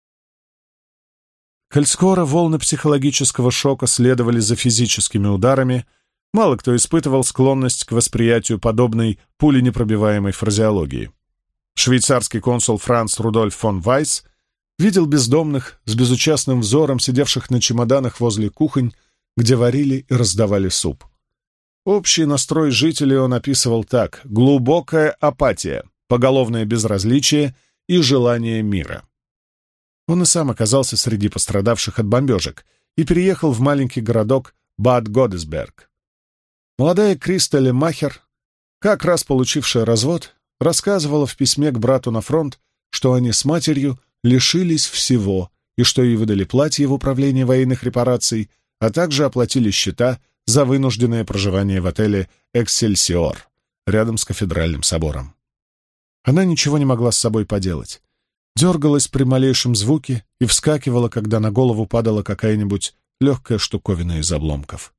Коль скоро волны психологического шока следовали за физическими ударами, мало кто испытывал склонность к восприятию подобной пуленепробиваемой фразеологии. Швейцарский консул Франц Рудольф фон Вайс видел бездомных с безучастным взором, сидевших на чемоданах возле кухонь, где варили и раздавали суп. Общий настрой жителей он описывал так: глубокая апатия, поголовное безразличие и желание мира. Он и сам оказался среди пострадавших от бомбежек и переехал в маленький городок Бад-Годесберг. Молодая Кристаль Махер, как раз получившая развод, рассказывала в письме к брату на фронт, что они с матерью лишились всего и что ей выдали платье в управлении военных репараций, а также оплатили счета за вынужденное проживание в отеле «Эксельсиор» рядом с кафедральным собором. Она ничего не могла с собой поделать. дергалась при малейшем звуке и вскакивала, когда на голову падала какая-нибудь легкая штуковина из обломков.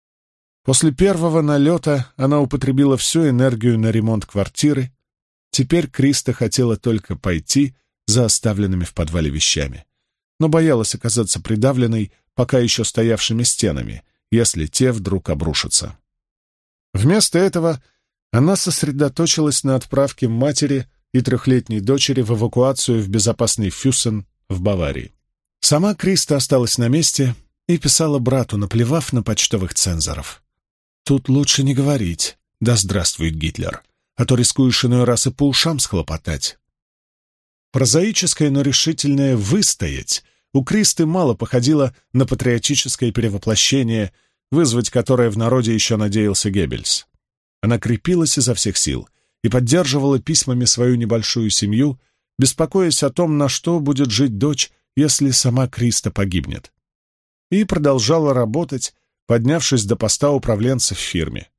После первого налета она употребила всю энергию на ремонт квартиры. Теперь Криста хотела только пойти за оставленными в подвале вещами, но боялась оказаться придавленной пока еще стоявшими стенами, если те вдруг обрушатся. Вместо этого она сосредоточилась на отправке матери и 3-летней дочери в эвакуацию в безопасный Фюссен в Баварии. Сама Криста осталась на месте и писала брату, наплевав на почтовых цензоров. «Тут лучше не говорить, да здравствует Гитлер, а то рискуешь иной раз и по ушам схлопотать». Прозаическое, но решительное «выстоять» у Кристы мало походило на патриотическое перевоплощение, вызвать которое в народе еще надеялся Геббельс. Она крепилась изо всех сил и поддерживала письмами свою небольшую семью, беспокоясь о том, на что будет жить дочь, если сама Криста погибнет. И продолжала работать, поднявшись до поста управленца в фирме.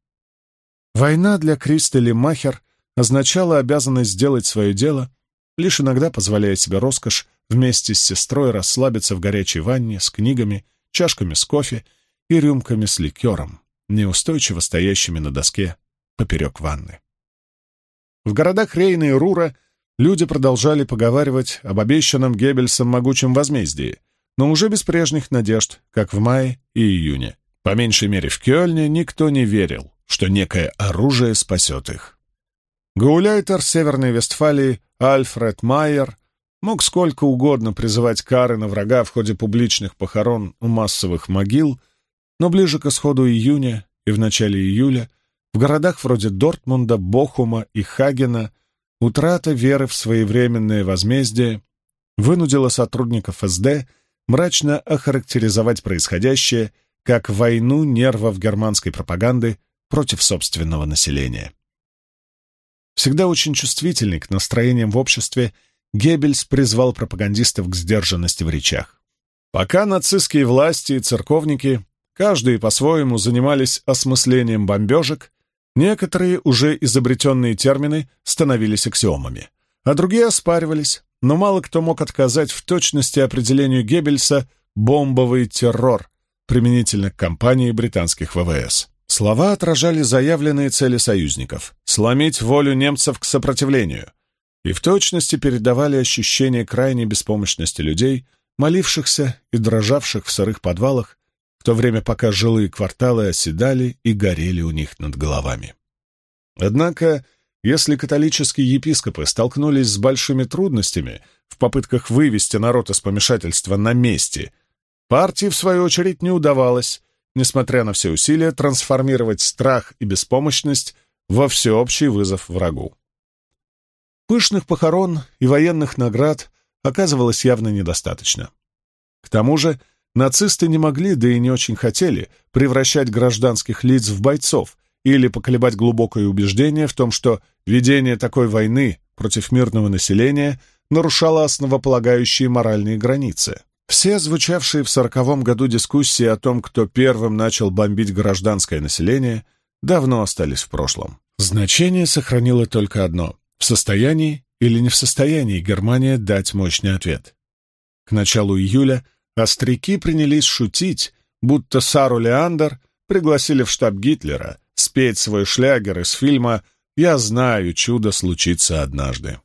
Война для Кристы Лиммахер означала обязанность сделать свое дело, лишь иногда позволяя себе роскошь вместе с сестрой расслабиться в горячей ванне с книгами, чашками с кофе и рюмками с ликером, неустойчиво стоящими на доске поперек ванны. В городах Рейна и Рура люди продолжали поговаривать об обещанном Геббельсом могучем возмездии, но уже без прежних надежд, как в мае и июне. По меньшей мере в Кёльне никто не верил, что некое оружие спасет их. Гауляйтер Северной Вестфалии Альфред Майер мог сколько угодно призывать кары на врага в ходе публичных похорон у массовых могил, но ближе к исходу июня и в начале июля в городах вроде Дортмунда, Бохума и Хагена утрата веры в своевременное возмездие вынудила сотрудников СД мрачно охарактеризовать происходящее как войну нервов германской пропаганды против собственного населения. Всегда очень чувствительный к настроениям в обществе, Геббельс призвал пропагандистов к сдержанности в речах. Пока нацистские власти и церковники, каждый по-своему, занимались осмыслением бомбежек, некоторые уже изобретенные термины становились аксиомами, а другие оспаривались, но мало кто мог отказать в точности определению Геббельса «бомбовый террор» применительно к кампании британских ВВС. Слова отражали заявленные цели союзников — сломить волю немцев к сопротивлению, и в точности передавали ощущение крайней беспомощности людей, молившихся и дрожавших в сырых подвалах, в то время пока жилые кварталы оседали и горели у них над головами. Однако, если католические епископы столкнулись с большими трудностями в попытках вывести народ из помешательства на месте, партии, в свою очередь, не удавалось, несмотря на все усилия, трансформировать страх и беспомощность во всеобщий вызов врагу. Пышных похорон и военных наград оказывалось явно недостаточно. К тому же нацисты не могли, да и не очень хотели, превращать гражданских лиц в бойцов или поколебать глубокое убеждение в том, что ведение такой войны против мирного населения нарушало основополагающие моральные границы. Все звучавшие в 1940 году дискуссии о том, кто первым начал бомбить гражданское население, давно остались в прошлом. Значение сохранило только одно — в состоянии или не в состоянии Германия дать мощный ответ. К началу июля остряки принялись шутить, будто Сару Леандер пригласили в штаб Гитлера спеть свой шлягер из фильма «Я знаю, чудо случится однажды».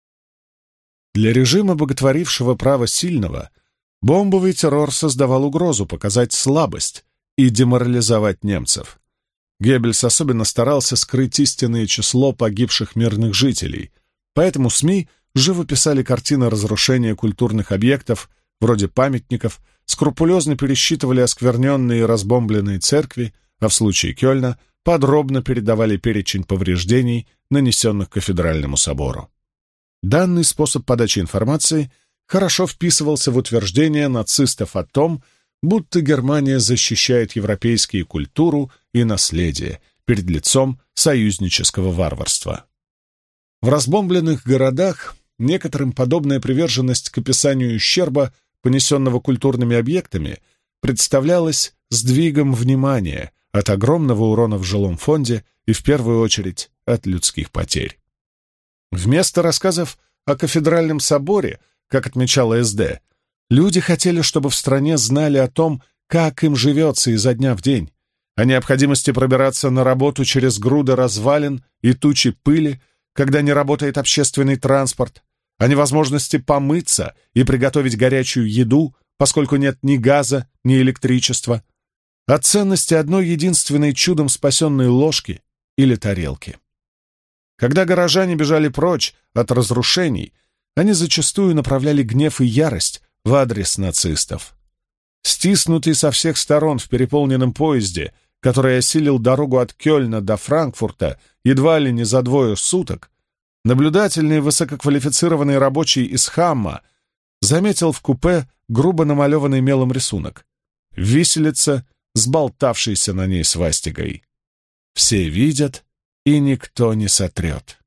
Для режима, боготворившего право сильного, бомбовый террор создавал угрозу показать слабость и деморализовать немцев. Геббельс особенно старался скрыть истинное число погибших мирных жителей, поэтому СМИ живо писали картины разрушения культурных объектов, вроде памятников, скрупулезно пересчитывали оскверненные и разбомбленные церкви, а в случае Кёльна подробно передавали перечень повреждений, нанесенных кафедральному собору. Данный способ подачи информации хорошо вписывался в утверждение нацистов о том, будто Германия защищает европейскую культуру и наследие перед лицом союзнического варварства. В разбомбленных городах некоторым подобная приверженность к описанию ущерба, понесенного культурными объектами, представлялась сдвигом внимания от огромного урона в жилом фонде и, в первую очередь, от людских потерь. Вместо рассказов о кафедральном соборе, как отмечала СД, люди хотели, чтобы в стране знали о том, как им живется изо дня в день, о необходимости пробираться на работу через груды развалин и тучи пыли, когда не работает общественный транспорт, о невозможности помыться и приготовить горячую еду, поскольку нет ни газа, ни электричества, о ценности одной единственной чудом спасенной ложки или тарелки. Когда горожане бежали прочь от разрушений, они зачастую направляли гнев и ярость в адрес нацистов. Стиснутый со всех сторон в переполненном поезде, который осилил дорогу от Кёльна до Франкфурта едва ли не за 2 суток, наблюдательный высококвалифицированный рабочий из Хамма заметил в купе грубо намалеванный мелом рисунок — виселица с болтавшейся на ней свастикой. Все видят, и никто не сотрет.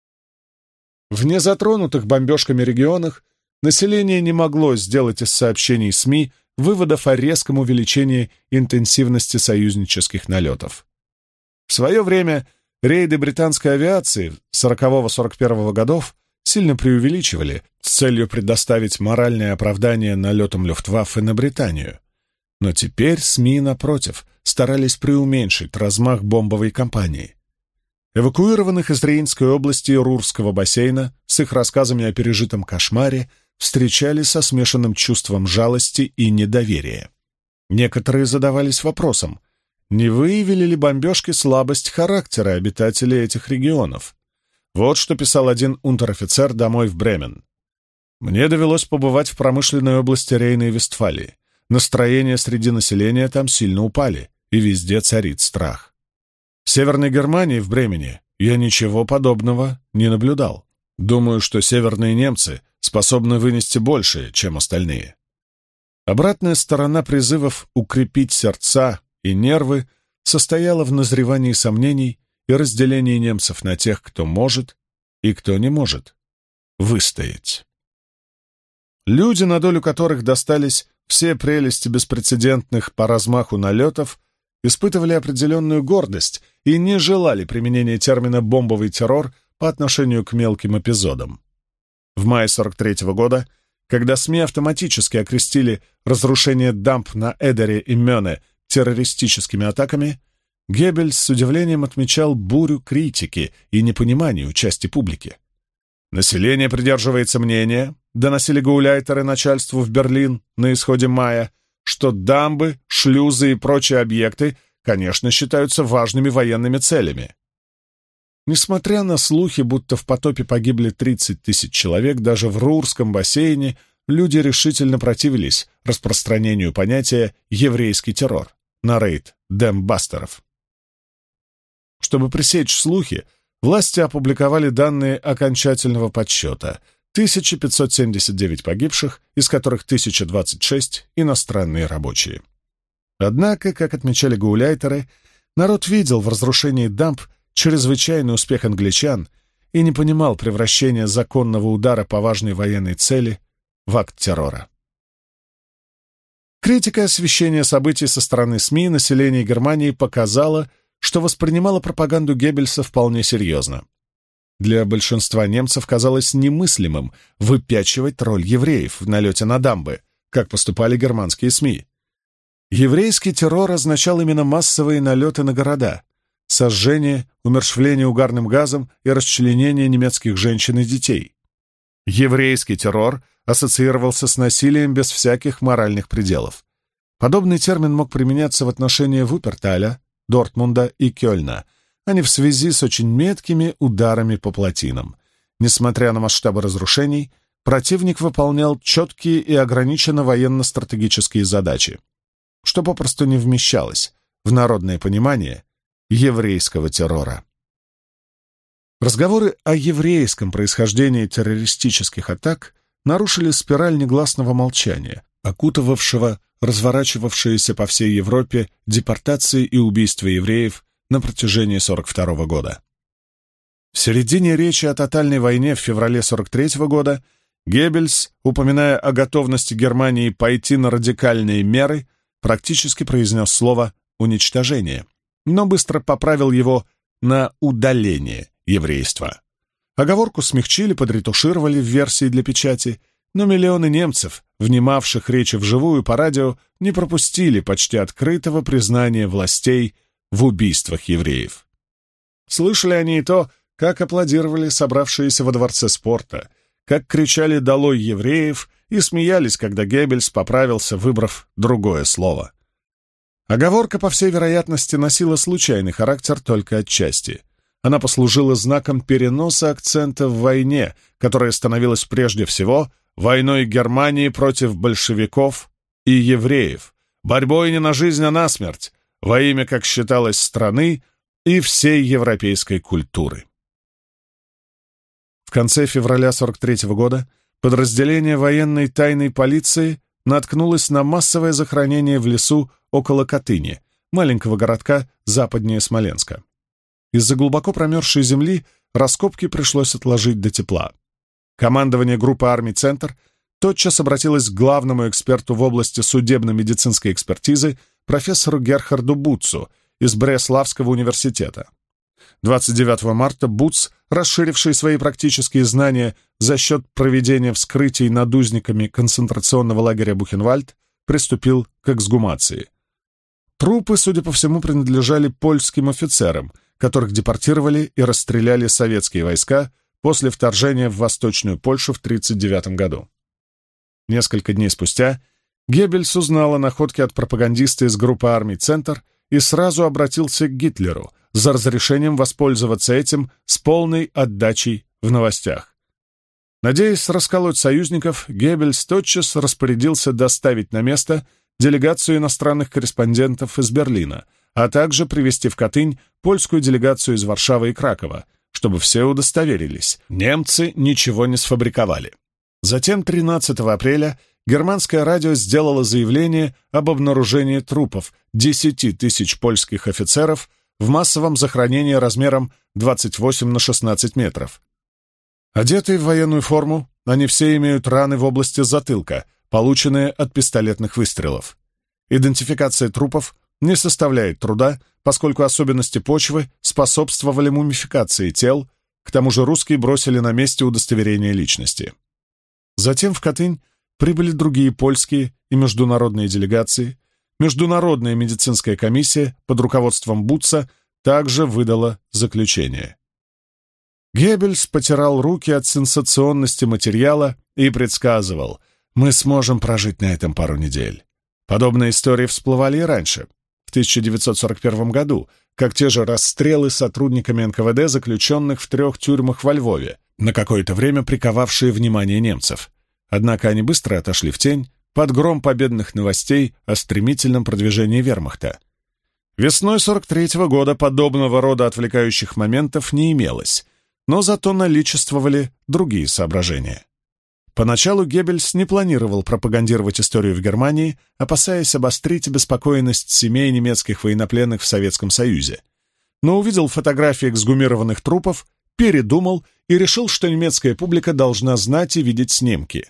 В незатронутых бомбежками регионах население не могло сделать из сообщений СМИ выводов о резком увеличении интенсивности союзнических налетов. В свое время рейды британской авиации 40-41 годов сильно преувеличивали с целью предоставить моральное оправдание налетам Люфтваффе на Британию. Но теперь СМИ, напротив, старались преуменьшить размах бомбовой кампании. Эвакуированных из Рейнской области и Рурского бассейна с их рассказами о пережитом кошмаре встречали со смешанным чувством жалости и недоверия. Некоторые задавались вопросом, не выявили ли бомбежки слабость характера обитателей этих регионов. Вот что писал один унтер-офицер домой в Бремен. «Мне довелось побывать в промышленной области Рейна и Вестфалии. Настроения среди населения там сильно упали, и везде царит страх. В Северной Германии, в Бремене, я ничего подобного не наблюдал. Думаю, что северные немцы способны вынести больше, чем остальные». Обратная сторона призывов укрепить сердца и нервы состояла в назревании сомнений и разделении немцев на тех, кто может и кто не может выстоять. Люди, на долю которых достались все прелести беспрецедентных по размаху налетов, испытывали определенную гордость и не желали применения термина «бомбовый террор» по отношению к мелким эпизодам. В мае 43-го года, когда СМИ автоматически окрестили разрушение дамб на Эдере и Мёне террористическими атаками, Геббельс с удивлением отмечал бурю критики и непонимания у части публики. «Население придерживается мнения», — доносили гауляйтеры начальству в Берлин на исходе мая, что дамбы, шлюзы и прочие объекты, конечно, считаются важными военными целями. Несмотря на слухи, будто в потопе погибли 30 тысяч человек, даже в Рурском бассейне люди решительно противились распространению понятия «еврейский террор» на рейд дембастеров. Чтобы пресечь слухи, власти опубликовали данные окончательного подсчета — 1579 погибших, из которых 1026 — иностранные рабочие. Однако, как отмечали гауляйтеры, народ видел в разрушении дамб чрезвычайный успех англичан и не понимал превращения законного удара по важной военной цели в акт террора. Критика освещения событий со стороны СМИ населения Германии показала, что воспринимало пропаганду Геббельса вполне серьезно. Для большинства немцев казалось немыслимым выпячивать роль евреев в налете на дамбы, как поступали германские СМИ. Еврейский террор означал именно массовые налеты на города, сожжение, умерщвление угарным газом и расчленение немецких женщин и детей. Еврейский террор ассоциировался с насилием без всяких моральных пределов. Подобный термин мог применяться в отношении Вуперталя, Дортмунда и Кёльна, а не в связи с очень меткими ударами по плотинам. Несмотря на масштабы разрушений, противник выполнял четкие и ограниченно военно-стратегические задачи, что попросту не вмещалось в народное понимание еврейского террора. Разговоры о еврейском происхождении террористических атак нарушили спираль негласного молчания, окутывавшего разворачивавшиеся по всей Европе депортации и убийства евреев на протяжении 1942 года. В середине речи о тотальной войне в феврале 1943 года Геббельс, упоминая о готовности Германии пойти на радикальные меры, практически произнес слово «уничтожение», но быстро поправил его на «удаление еврейства». Оговорку смягчили, подретушировали в версии для печати, но миллионы немцев, внимавших речи вживую по радио, не пропустили почти открытого признания властей в убийствах евреев. Слышали они и то, как аплодировали собравшиеся во дворце спорта, как кричали «Долой евреев!» и смеялись, когда Геббельс поправился, выбрав другое слово. Оговорка, по всей вероятности, носила случайный характер только отчасти. Она послужила знаком переноса акцента в войне, которая становилась прежде всего войной Германии против большевиков и евреев, борьбой не на жизнь, а на смерть, во имя, как считалось, страны и всей европейской культуры. В конце февраля 1943 года подразделение военной тайной полиции наткнулось на массовое захоронение в лесу около Катыни, маленького городка западнее Смоленска. Из-за глубоко промерзшей земли раскопки пришлось отложить до тепла. Командование группы армий «Центр» тотчас обратилось к главному эксперту в области судебно-медицинской экспертизы профессору Герхарду Буцу из Бреславского университета. 29 марта Буц, расширивший свои практические знания за счет проведения вскрытий над узниками концентрационного лагеря Бухенвальд, приступил к эксгумации. Трупы, судя по всему, принадлежали польским офицерам, которых депортировали и расстреляли советские войска после вторжения в Восточную Польшу в 1939 году. Несколько дней спустя Геббельс узнал о находке от пропагандиста из группы армий «Центр» и сразу обратился к Гитлеру за разрешением воспользоваться этим с полной отдачей в новостях. Надеясь расколоть союзников, Геббельс тотчас распорядился доставить на место делегацию иностранных корреспондентов из Берлина, а также привезти в Катынь польскую делегацию из Варшавы и Кракова, чтобы все удостоверились, немцы ничего не сфабриковали. Затем 13 апреля германское радио сделало заявление об обнаружении трупов 10 тысяч польских офицеров в массовом захоронении размером 28 на 16 метров. Одетые в военную форму, они все имеют раны в области затылка, полученные от пистолетных выстрелов. Идентификация трупов не составляет труда, поскольку особенности почвы способствовали мумификации тел, к тому же русские бросили на месте удостоверение личности. Затем в Катынь прибыли другие польские и международные делегации. Международная медицинская комиссия под руководством Буца также выдала заключение. Геббельс потирал руки от сенсационности материала и предсказывал: «Мы сможем прожить на этом пару недель». Подобные истории всплывали и раньше, в 1941 году, как те же расстрелы сотрудниками НКВД, заключенных в 3 тюрьмах во Львове, на какое-то время приковавшие внимание немцев. Однако они быстро отошли в тень под гром победных новостей о стремительном продвижении вермахта. Весной 1943 года подобного рода отвлекающих моментов не имелось, но зато наличествовали другие соображения. Поначалу Геббельс не планировал пропагандировать историю в Германии, опасаясь обострить беспокойность семей немецких военнопленных в Советском Союзе, но увидел фотографии эксгумированных трупов, передумал и решил, что немецкая публика должна знать и видеть снимки.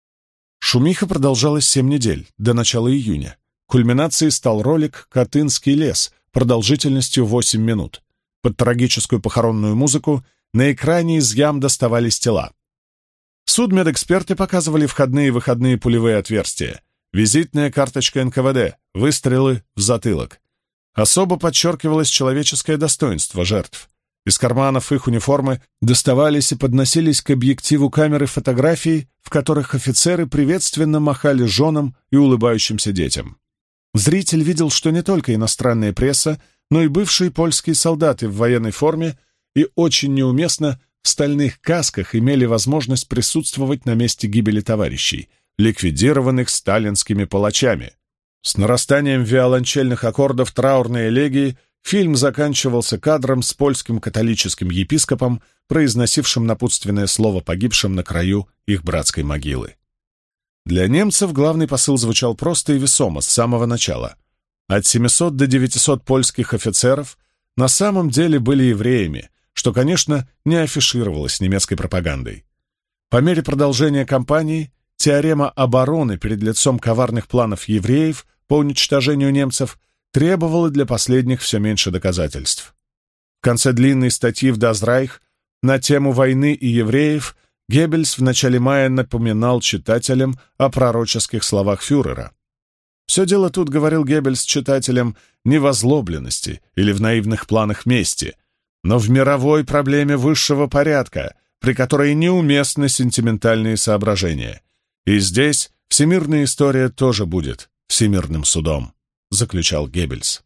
Шумиха продолжалась 7 недель, до начала июня. Кульминацией стал ролик «Катынский лес» продолжительностью 8 минут. Под трагическую похоронную музыку на экране из ям доставались тела. Судмедэксперты показывали входные и выходные пулевые отверстия, визитная карточка НКВД, выстрелы в затылок. Особо подчеркивалось человеческое достоинство жертв. Из карманов их униформы доставались и подносились к объективу камеры фотографии, в которых офицеры приветственно махали женам и улыбающимся детям. Зритель видел, что не только иностранная пресса, но и бывшие польские солдаты в военной форме и очень неуместно в стальных касках имели возможность присутствовать на месте гибели товарищей, ликвидированных сталинскими палачами. С нарастанием виолончельных аккордов траурной элегии фильм заканчивался кадром с польским католическим епископом, произносившим напутственное слово погибшим на краю их братской могилы. Для немцев главный посыл звучал просто и весомо с самого начала. От 700 до 900 польских офицеров на самом деле были евреями, что, конечно, не афишировалось немецкой пропагандой. По мере продолжения кампании теорема обороны перед лицом коварных планов евреев по уничтожению немцев требовала для последних все меньше доказательств. В конце длинной статьи в Das Reich на тему войны и евреев Геббельс в начале мая напоминал читателям о пророческих словах фюрера. Все дело тут, говорил Геббельс читателям, не в озлобленности или в наивных планах мести, но в мировой проблеме высшего порядка, при которой неуместны сентиментальные соображения. И здесь всемирная история тоже будет всемирным судом, заключал Геббельс.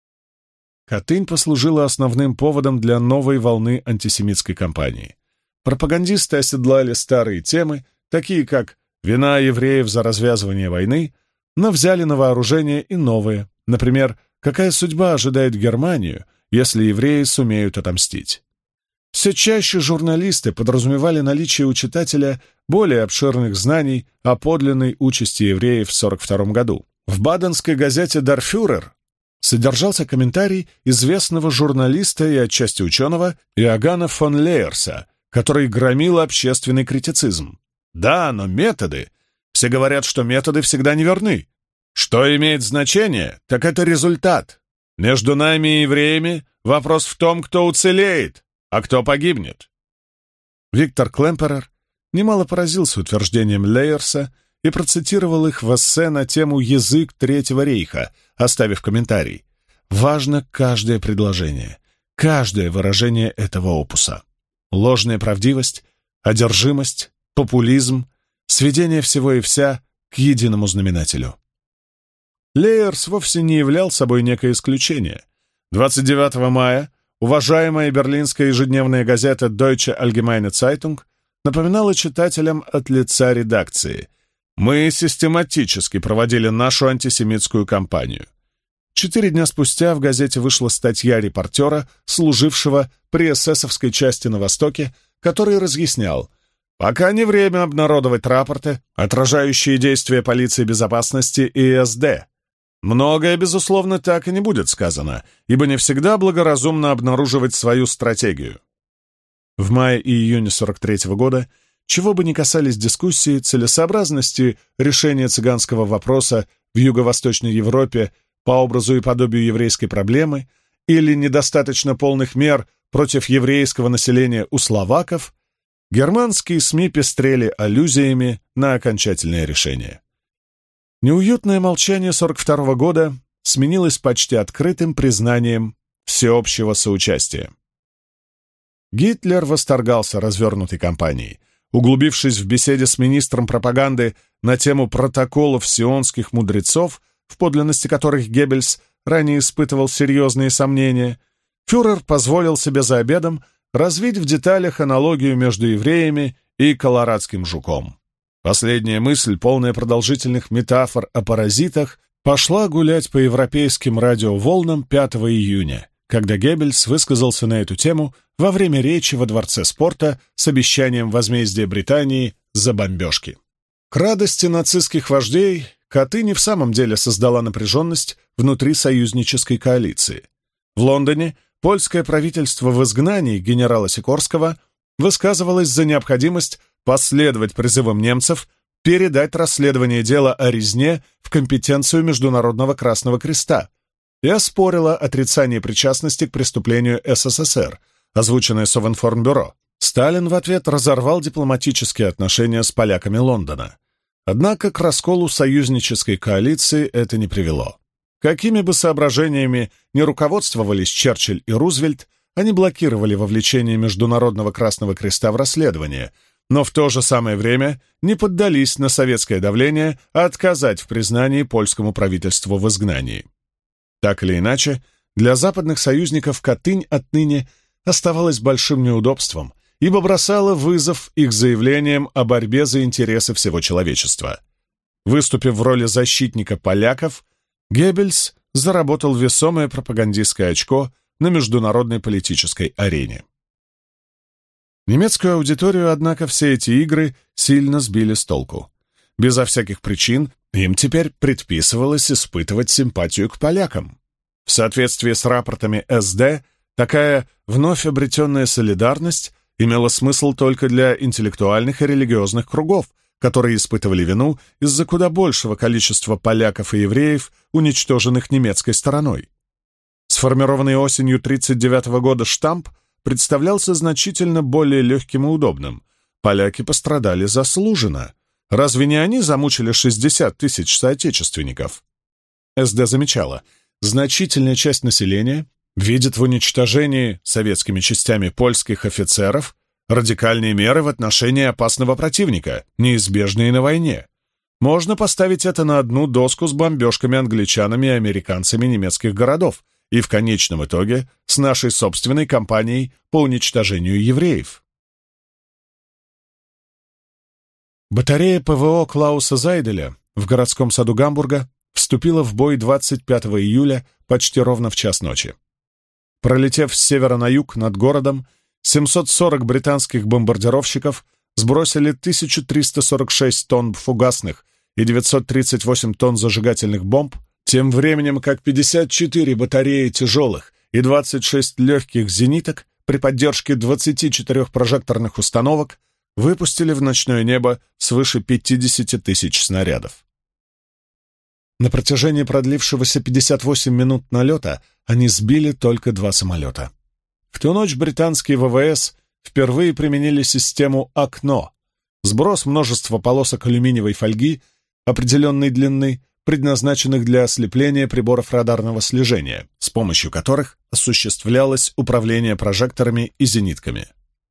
Катынь послужила основным поводом для новой волны антисемитской кампании. Пропагандисты оседлали старые темы, такие как «вина евреев за развязывание войны», но взяли на вооружение и новые, например, «какая судьба ожидает Германию, если евреи сумеют отомстить». Все чаще журналисты подразумевали наличие у читателя более обширных знаний о подлинной участи евреев в 1942 году. В баденской газете «Der Führer» содержался комментарий известного журналиста и отчасти ученого Иоганна фон Лейерса, который громил общественный критицизм. Да, но методы. Все говорят, что методы всегда неверны. Что имеет значение, так это результат. Между нами и евреями вопрос в том, кто уцелеет, а кто погибнет. Виктор Клемперер немало поразился утверждением Лейерса и процитировал их в эссе на тему «Язык Третьего рейха», оставив комментарий: «Важно каждое предложение, каждое выражение этого опуса. Ложная правдивость, одержимость, популизм, сведение всего и вся к единому знаменателю». Лейерс вовсе не являл собой некое исключение. 29 мая уважаемая берлинская ежедневная газета Deutsche Allgemeine Zeitung напоминала читателям от лица редакции: «Мы систематически проводили нашу антисемитскую кампанию». 4 дня спустя в газете вышла статья репортера, служившего при эсэсовской части на Востоке, который разъяснял: «Пока не время обнародовать рапорты, отражающие действия полиции безопасности и СД. Многое, безусловно, так и не будет сказано, ибо не всегда благоразумно обнаруживать свою стратегию». В мае и июне 1943 года, чего бы ни касались дискуссии целесообразности решения цыганского вопроса в Юго-Восточной Европе по образу и подобию еврейской проблемы или недостаточно полных мер против еврейского населения у словаков, германские СМИ пестрели аллюзиями на окончательное решение. Неуютное молчание 1942 года сменилось почти открытым признанием всеобщего соучастия. Гитлер восторгался развернутой кампанией. Углубившись в беседе с министром пропаганды на тему протоколов сионских мудрецов, в подлинности которых Геббельс ранее испытывал серьезные сомнения, фюрер позволил себе за обедом развить в деталях аналогию между евреями и колорадским жуком. Последняя мысль, полная продолжительных метафор о паразитах, пошла гулять по европейским радиоволнам 5 июня, когда Геббельс высказался на эту тему во время речи во Дворце спорта с обещанием возмездия Британии за бомбежки. К радости нацистских вождей Катынь в самом деле создала напряженность внутри союзнической коалиции. В Лондоне польское правительство в изгнании генерала Сикорского высказывалось за необходимость последовать призывам немцев передать расследование дела о резне в компетенцию Международного Красного Креста и оспорила отрицание причастности к преступлению СССР, озвученное Совинформбюро. Сталин в ответ разорвал дипломатические отношения с поляками Лондона. Однако к расколу союзнической коалиции это не привело. Какими бы соображениями ни руководствовались Черчилль и Рузвельт, они блокировали вовлечение Международного Красного Креста в расследование, но в то же самое время не поддались на советское давление отказать в признании польскому правительству в изгнании. Так или иначе, для западных союзников Катынь отныне оставалась большим неудобством, ибо бросала вызов их заявлениям о борьбе за интересы всего человечества. Выступив в роли защитника поляков, Геббельс заработал весомое пропагандистское очко на международной политической арене. Немецкую аудиторию, однако, все эти игры сильно сбили с толку. Безо всяких причин им теперь предписывалось испытывать симпатию к полякам. В соответствии с рапортами СД, такая вновь обретенная солидарность имела смысл только для интеллектуальных и религиозных кругов, которые испытывали вину из-за куда большего количества поляков и евреев, уничтоженных немецкой стороной. Сформированный осенью 1939 года штамп представлялся значительно более легким и удобным. Поляки пострадали заслуженно. Разве не они замучили 60 тысяч соотечественников? СД замечала, значительная часть населения видит в уничтожении советскими частями польских офицеров радикальные меры в отношении опасного противника, неизбежные на войне. Можно поставить это на одну доску с бомбежками англичанами и американцами немецких городов и в конечном итоге с нашей собственной кампанией по уничтожению евреев. Батарея ПВО Клауса Зайделя в городском саду Гамбурга вступила в бой 25 июля почти ровно в час ночи. Пролетев с севера на юг над городом, 740 британских бомбардировщиков сбросили 1346 тонн фугасных и 938 тонн зажигательных бомб, тем временем как 54 батареи тяжелых и 26 легких зениток при поддержке 24 прожекторных установок выпустили в ночное небо свыше 50 тысяч снарядов. На протяжении продлившегося 58 минут налета они сбили только 2 самолета. В ту ночь британские ВВС впервые применили систему «Окно» — сброс множества полосок алюминиевой фольги определенной длины, предназначенных для ослепления приборов радарного слежения, с помощью которых осуществлялось управление прожекторами и зенитками.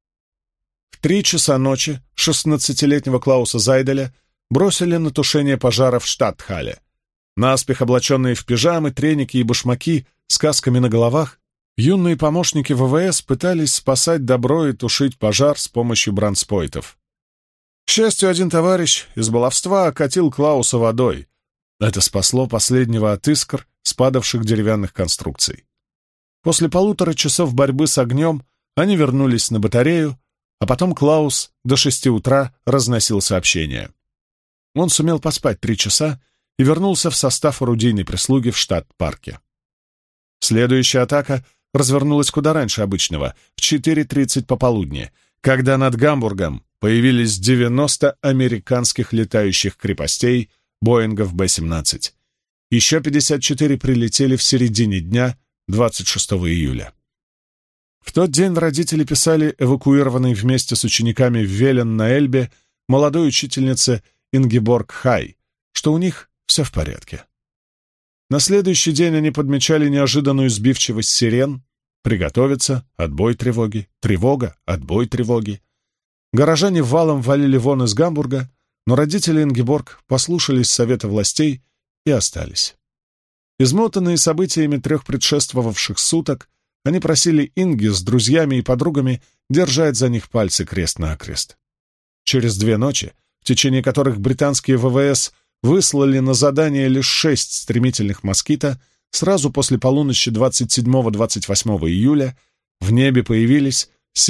В 3 часа ночи 16-летнего Клауса Зайделя бросили на тушение пожара в Штатхале. Наспех облаченные в пижамы, треники и башмаки с касками на головах, юные помощники ВВС пытались спасать добро и тушить пожар с помощью бронспойтов. К счастью, один товарищ из баловства окатил Клауса водой. Это спасло последнего от искр с падавших деревянных конструкций. После 1,5 часов борьбы с огнем они вернулись на батарею, а потом Клаус до 6 утра разносил сообщения. Он сумел поспать 3 часа и вернулся в состав орудийной прислуги в штат-парке. Следующая атака развернулась куда раньше обычного, в 4:30 пополудни, когда над Гамбургом появились 90 американских летающих крепостей Боингов Б-17. Еще 54 прилетели в середине дня 26 июля. В тот день родители писали эвакуированной вместе с учениками в Велен на Эльбе молодой учительнице Ингеборг Хай, что у них все в порядке. На следующий день они подмечали неожиданную сбивчивость сирен, приготовиться, отбой тревоги, тревога, отбой тревоги. Горожане валом валили вон из Гамбурга, но родители Ингеборг послушались совета властей и остались. Измотанные событиями 3 предшествовавших суток, они просили Инги с друзьями и подругами держать за них пальцы крест-накрест. Через 2 ночи, в течение которых британские ВВС выслали на задание лишь 6 стремительных «Москито», сразу после полуночи 27-28 июля в небе появились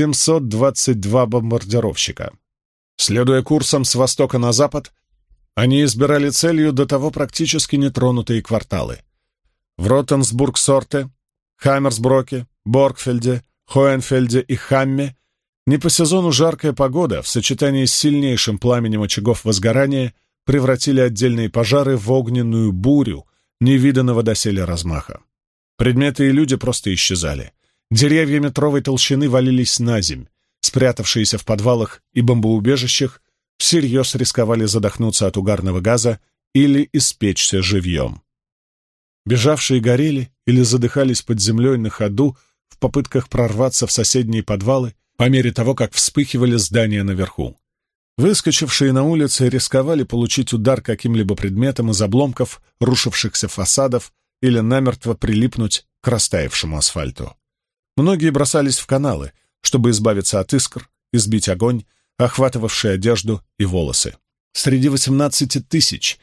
722 бомбардировщика. Следуя курсом с востока на запад, они избирали целью до того практически нетронутые кварталы. В Ротенсбург-Сорте, Хаммерсброке, Боргфельде, Хоенфельде и Хамме не по сезону жаркая погода в сочетании с сильнейшим пламенем очагов возгорания превратили отдельные пожары в огненную бурю невиданного доселе размаха. Предметы и люди просто исчезали. Деревья метровой толщины валились на земь. Спрятавшиеся в подвалах и бомбоубежищах всерьез рисковали задохнуться от угарного газа или испечься живьем. Бежавшие горели или задыхались под землей на ходу в попытках прорваться в соседние подвалы по мере того, как вспыхивали здания наверху. Выскочившие на улицы рисковали получить удар каким-либо предметом из обломков рушившихся фасадов или намертво прилипнуть к растаявшему асфальту. Многие бросались в каналы, чтобы избавиться от искр и сбить огонь, охватывавший одежду и волосы. Среди 18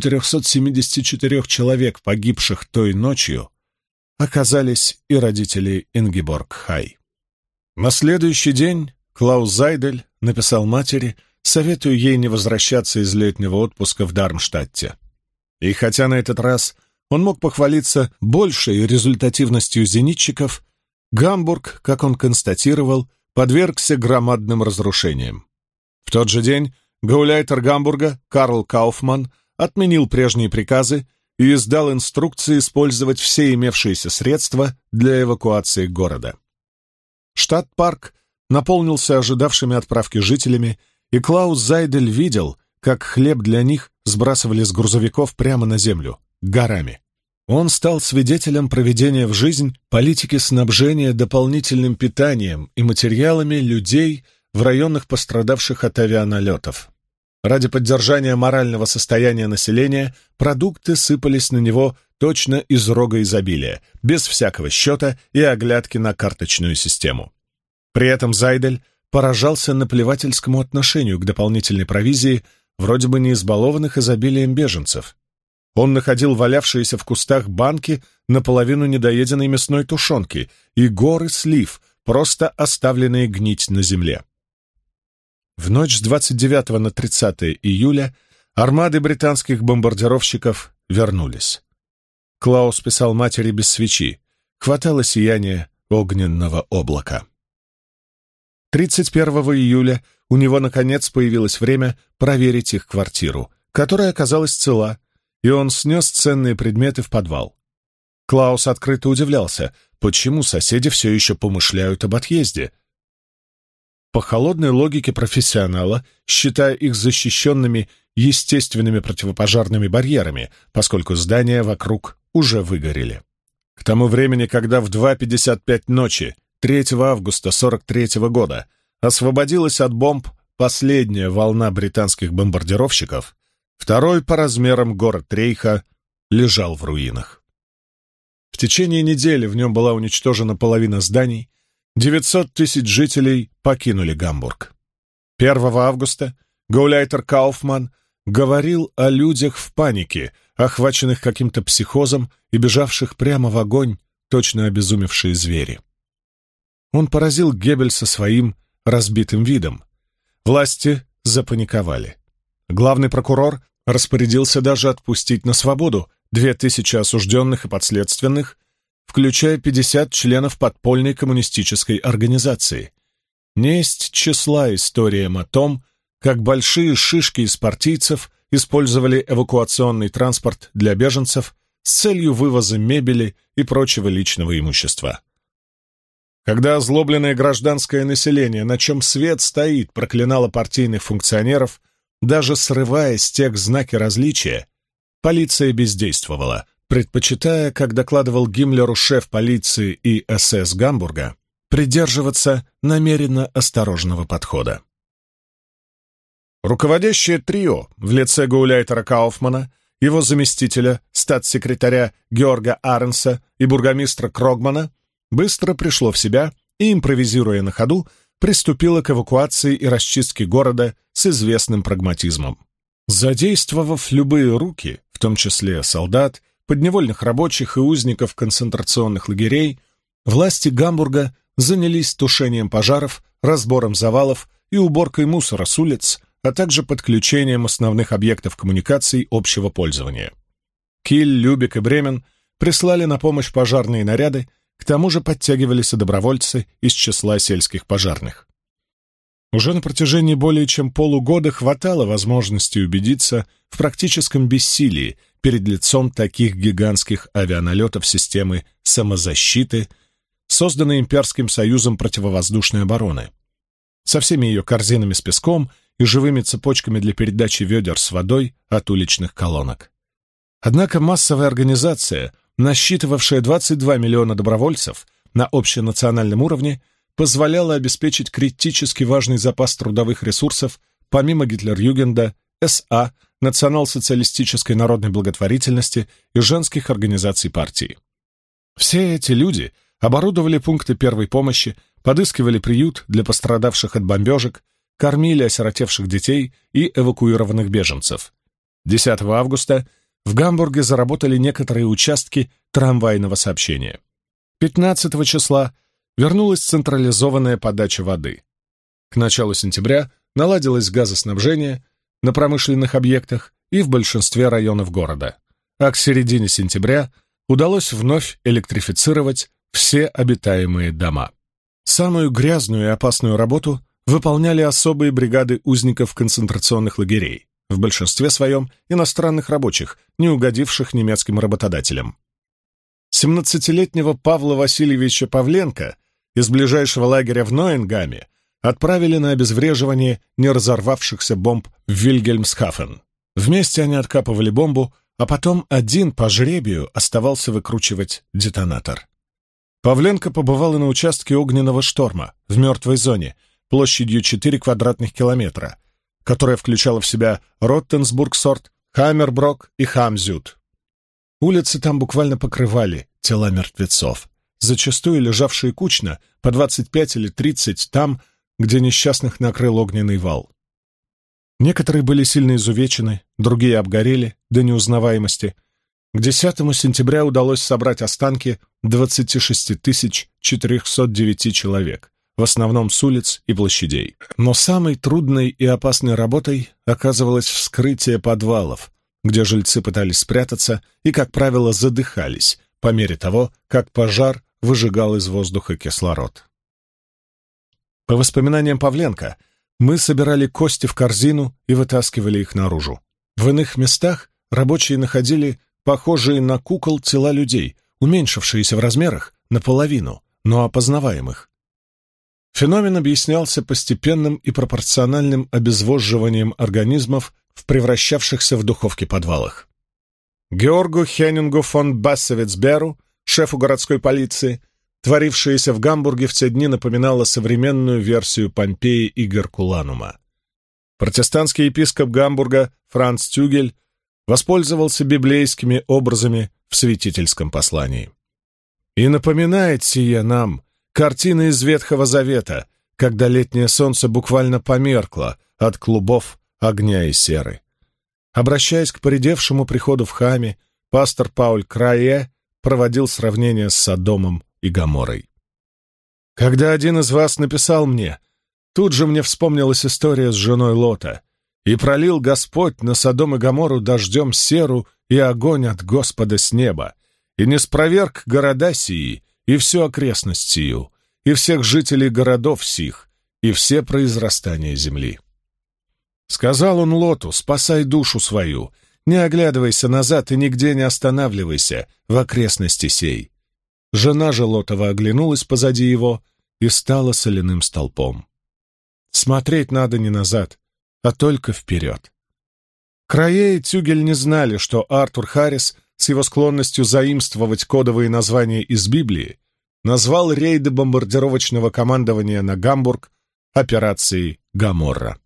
474 человек, погибших той ночью, оказались и родители Ингеборг Хай. На следующий день Клаус Зайдель написал матери, советуя ей не возвращаться из летнего отпуска в Дармштадте. И хотя на этот раз он мог похвалиться большей результативностью зенитчиков, Гамбург, как он констатировал, подвергся громадным разрушениям. В тот же день гауляйтер Гамбурга Карл Кауфман отменил прежние приказы и издал инструкции использовать все имевшиеся средства для эвакуации города. Штадт-парк наполнился ожидавшими отправки жителями, и Клаус Зайдель видел, как хлеб для них сбрасывали с грузовиков прямо на землю, горами. Он стал свидетелем проведения в жизнь политики снабжения дополнительным питанием и материалами людей в районах, пострадавших от авианалетов. Ради поддержания морального состояния населения продукты сыпались на него точно из рога изобилия, без всякого счета и оглядки на карточную систему. При этом Зайдель поражался наплевательскому отношению к дополнительной провизии вроде бы не избалованных изобилием беженцев. Он находил валявшиеся в кустах банки наполовину недоеденной мясной тушенки и горы слив, просто оставленные гнить на земле. В ночь с 29 на 30 июля армады британских бомбардировщиков вернулись. Клаус писал матери без свечи, хватало сияния огненного облака. 31 июля у него, наконец, появилось время проверить их квартиру, которая оказалась цела, и он снес ценные предметы в подвал. Клаус открыто удивлялся, почему соседи все еще помышляют об отъезде. По холодной логике профессионала, считая их защищенными естественными противопожарными барьерами, поскольку здания вокруг уже выгорели. К тому времени, когда в 2:55 ночи 3 августа 1943 года освободилась от бомб последняя волна британских бомбардировщиков, второй по размерам город Рейха лежал в руинах. В течение недели в нем была уничтожена половина зданий, 900 тысяч жителей покинули Гамбург. 1 августа гауляйтер Кауфман говорил о людях в панике, охваченных каким-то психозом и бежавших прямо в огонь, точно обезумевшие звери. Он поразил Геббельса своим разбитым видом. Власти запаниковали. Главный прокурор распорядился даже отпустить на свободу 2000 осужденных и подследственных, включая 50 членов подпольной коммунистической организации. Несть числа историям о том, как большие шишки из партийцев использовали эвакуационный транспорт для беженцев с целью вывоза мебели и прочего личного имущества. Когда озлобленное гражданское население, на чем свет стоит, проклинало партийных функционеров, даже срывая с тех знаки различия, полиция бездействовала, предпочитая, как докладывал Гиммлеру шеф полиции и СС Гамбурга, придерживаться намеренно осторожного подхода. Руководящее трио в лице гауляйтера Кауфмана, его заместителя, статс-секретаря Георга Аренса и бургомистра Крогмана быстро пришло в себя и, импровизируя на ходу, приступило к эвакуации и расчистке города с известным прагматизмом. Задействовав любые руки, в том числе солдат, подневольных рабочих и узников концентрационных лагерей, власти Гамбурга занялись тушением пожаров, разбором завалов и уборкой мусора с улиц, а также подключением основных объектов коммуникаций общего пользования. Киль, Любек и Бремен прислали на помощь пожарные наряды, к тому же подтягивались и добровольцы из числа сельских пожарных. Уже на протяжении более чем полугода хватало возможности убедиться в практическом бессилии перед лицом таких гигантских авианалетов системы самозащиты, созданной Имперским союзом противовоздушной обороны, со всеми ее корзинами с песком и живыми цепочками для передачи ведер с водой от уличных колонок. Однако массовая организация, насчитывавшая 22 миллиона добровольцев на общенациональном уровне, позволяла обеспечить критически важный запас трудовых ресурсов помимо Гитлер-Югенда, СА, национал-социалистической народной благотворительности и женских организаций партии. Все эти люди оборудовали пункты первой помощи, подыскивали приют для пострадавших от бомбежек, кормили осиротевших детей и эвакуированных беженцев. 10 августа в Гамбурге заработали некоторые участки трамвайного сообщения. 15 числа вернулась централизованная подача воды. К началу сентября наладилось газоснабжение на промышленных объектах и в большинстве районов города, а к середине сентября удалось вновь электрифицировать все обитаемые дома. Самую грязную и опасную работу выполняли особые бригады узников концентрационных лагерей, в большинстве своем иностранных рабочих, не угодивших немецким работодателям. 17-летнего Павла Васильевича Павленко из ближайшего лагеря в Нойенгаме отправили на обезвреживание неразорвавшихся бомб в Вильгельмсхафен. Вместе они откапывали бомбу, а потом один по жребию оставался выкручивать детонатор. Павленко побывал и на участке огненного шторма в мертвой зоне площадью 4 квадратных километра, которая включала в себя Роттенсбургсорт, Хаммерброк и Хамзют. Улицы там буквально покрывали тела мертвецов, зачастую лежавшие кучно, по 25 или 30 там, где несчастных накрыл огненный вал. Некоторые были сильно изувечены, другие обгорели до неузнаваемости. К 10 сентября удалось собрать останки 26 409 человек, в основном с улиц и площадей. Но самой трудной и опасной работой оказывалось вскрытие подвалов, где жильцы пытались спрятаться и, как правило, задыхались по мере того, как пожар выжигал из воздуха кислород. По воспоминаниям Павленко, мы собирали кости в корзину и вытаскивали их наружу. В иных местах рабочие находили похожие на кукол тела людей, уменьшившиеся в размерах наполовину, но опознаваемых. Феномен объяснялся постепенным и пропорциональным обезвоживанием организмов в превращавшихся в духовки подвалах. Георгу Хеннингу фон Бассевицберу, шефу городской полиции, творившееся в Гамбурге в те дни напоминало современную версию Помпеи и Геркуланума. Протестантский епископ Гамбурга Франц Тюгель воспользовался библейскими образами в святительском послании. «И напоминает сие нам картины из Ветхого Завета, когда летнее солнце буквально померкло от клубов огня и серы». Обращаясь к поредевшему приходу в Хаме, пастор Пауль Крае проводил сравнение с Содомом и Гоморрой. «Когда один из вас написал мне, тут же мне вспомнилась история с женой Лота. И пролил Господь на Содом и Гоморру дождем серу и огонь от Господа с неба, и не спроверг города сии, и всю окрестность сию, и всех жителей городов сих, и все произрастания земли. Сказал он Лоту: спасай душу свою, не оглядывайся назад и нигде не останавливайся в окрестности сей. Жена же Лотова оглянулась позади его и стала соляным столпом. Смотреть надо не назад, а только вперед. Крае и Тюгель не знали, что Артур Харрис с его склонностью заимствовать кодовые названия из Библии назвал рейды бомбардировочного командования на Гамбург операцией «Гоморра».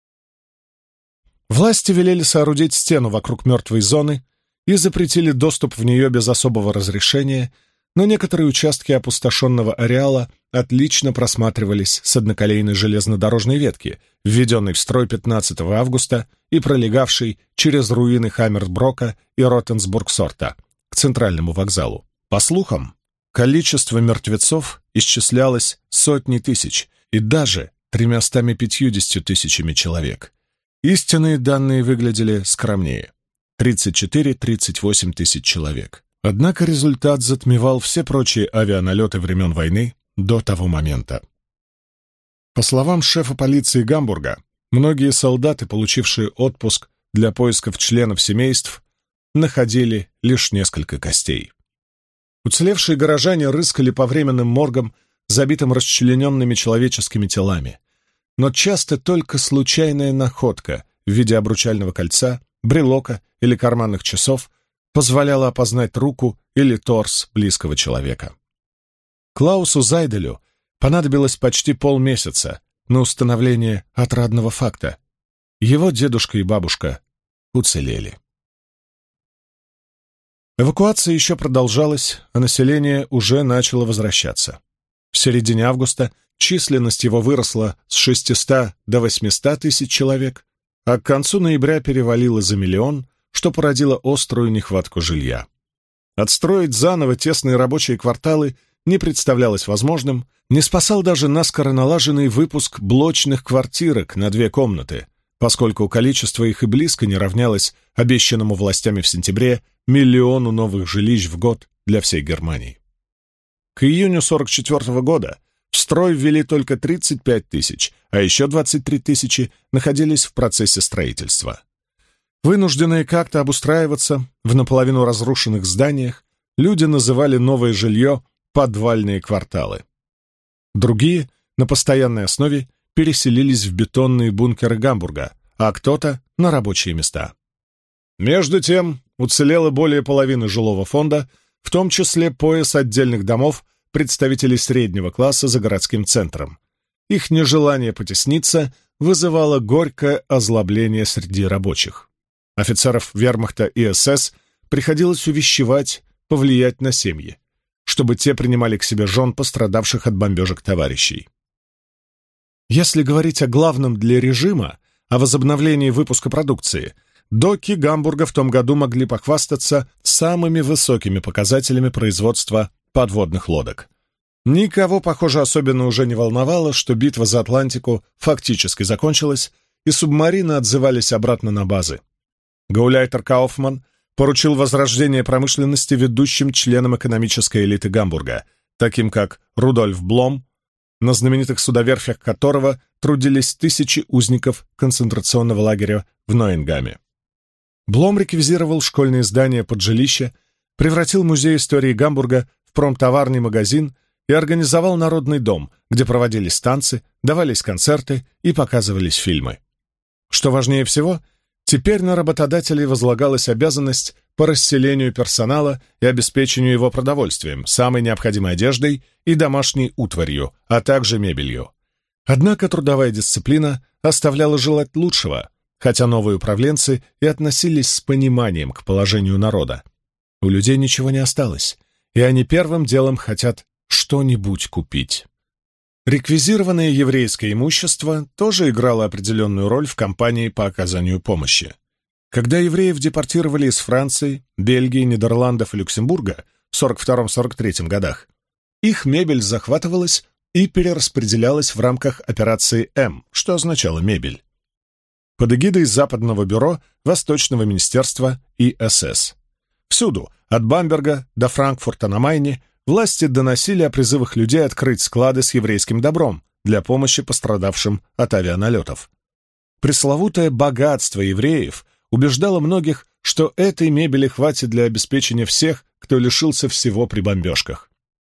Власти велели соорудить стену вокруг мертвой зоны и запретили доступ в нее без особого разрешения, но некоторые участки опустошенного ареала отлично просматривались с одноколейной железнодорожной ветки, введенной в строй 15 августа и пролегавшей через руины Хаммерброка и Роттенсбургсорта к центральному вокзалу. По слухам, количество мертвецов исчислялось сотни тысяч и даже 350 тысячами человек. Истинные данные выглядели скромнее — 34-38 тысяч человек. Однако результат затмевал все прочие авианалеты времен войны до того момента. По словам шефа полиции Гамбурга, многие солдаты, получившие отпуск для поисков членов семейств, находили лишь несколько костей. Уцелевшие горожане рыскали по временным моргам, забитым расчлененными человеческими телами. Но часто только случайная находка в виде обручального кольца, брелока или карманных часов позволяла опознать руку или торс близкого человека. Клаусу Зайделю понадобилось почти полмесяца на установление отрадного факта. Его дедушка и бабушка уцелели. Эвакуация еще продолжалась, а население уже начало возвращаться. В середине августа численность его выросла с 600 до 800 тысяч человек, а к концу ноября перевалила за 1 миллион, что породило острую нехватку жилья. Отстроить заново тесные рабочие кварталы не представлялось возможным, не спасал даже наскоро налаженный выпуск блочных квартирок на 2 комнаты, поскольку количество их и близко не равнялось обещанному властями в сентябре 1 миллиону новых жилищ в год для всей Германии. К июню 1944 года в строй ввели только 35 тысяч, а еще 23 тысячи находились в процессе строительства. Вынужденные как-то обустраиваться в наполовину разрушенных зданиях, люди называли новое жилье «подвальные кварталы». Другие на постоянной основе переселились в бетонные бункеры Гамбурга, а кто-то — на рабочие места. Между тем уцелело более половины жилого фонда, в том числе пояс отдельных домов представителей среднего класса за городским центром. Их нежелание потесниться вызывало горькое озлобление среди рабочих. Офицеров вермахта и СС приходилось увещевать, повлиять на семьи, чтобы те принимали к себе жен пострадавших от бомбежек товарищей. Если говорить о главном для режима, о возобновлении выпуска продукции, доки Гамбурга в том году могли похвастаться самыми высокими показателями производства подводных лодок. Никого, похоже, особенно уже не волновало, что битва за Атлантику фактически закончилась, и субмарины отзывались обратно на базы. Гауляйтер Кауфман поручил возрождение промышленности ведущим членам экономической элиты Гамбурга, таким как Рудольф Блом, на знаменитых судоверфях которого трудились тысячи узников концентрационного лагеря в Нойенгаме. Блом реквизировал школьные здания под жилища, превратил музей истории Гамбурга в промтоварный магазин и организовал народный дом, где проводились танцы, давались концерты и показывались фильмы. Что важнее всего, теперь на работодателей возлагалась обязанность по расселению персонала и обеспечению его продовольствием, самой необходимой одеждой и домашней утварью, а также мебелью. Однако трудовая дисциплина оставляла желать лучшего, хотя новые управленцы и относились с пониманием к положению народа. У людей ничего не осталось, и они первым делом хотят что-нибудь купить. Реквизированное еврейское имущество тоже играло определенную роль в кампании по оказанию помощи. Когда евреев депортировали из Франции, Бельгии, Нидерландов и Люксембурга в 1942-1943 годах, их мебель захватывалась и перераспределялась в рамках операции «М», что означало «мебель», под эгидой Западного бюро Восточного министерства и СС. Всюду, от Бамберга до Франкфурта на Майне, власти доносили о призывах людей открыть склады с еврейским добром для помощи пострадавшим от авианалетов. Пресловутое богатство евреев убеждало многих, что этой мебели хватит для обеспечения всех, кто лишился всего при бомбежках.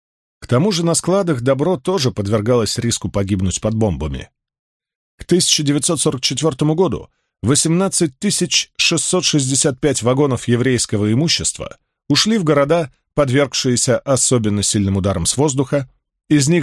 К тому же на складах добро тоже подвергалось риску погибнуть под бомбами. К 1944 году 18 665 вагонов еврейского имущества ушли в города, подвергшиеся особенно сильным ударам с воздуха, из них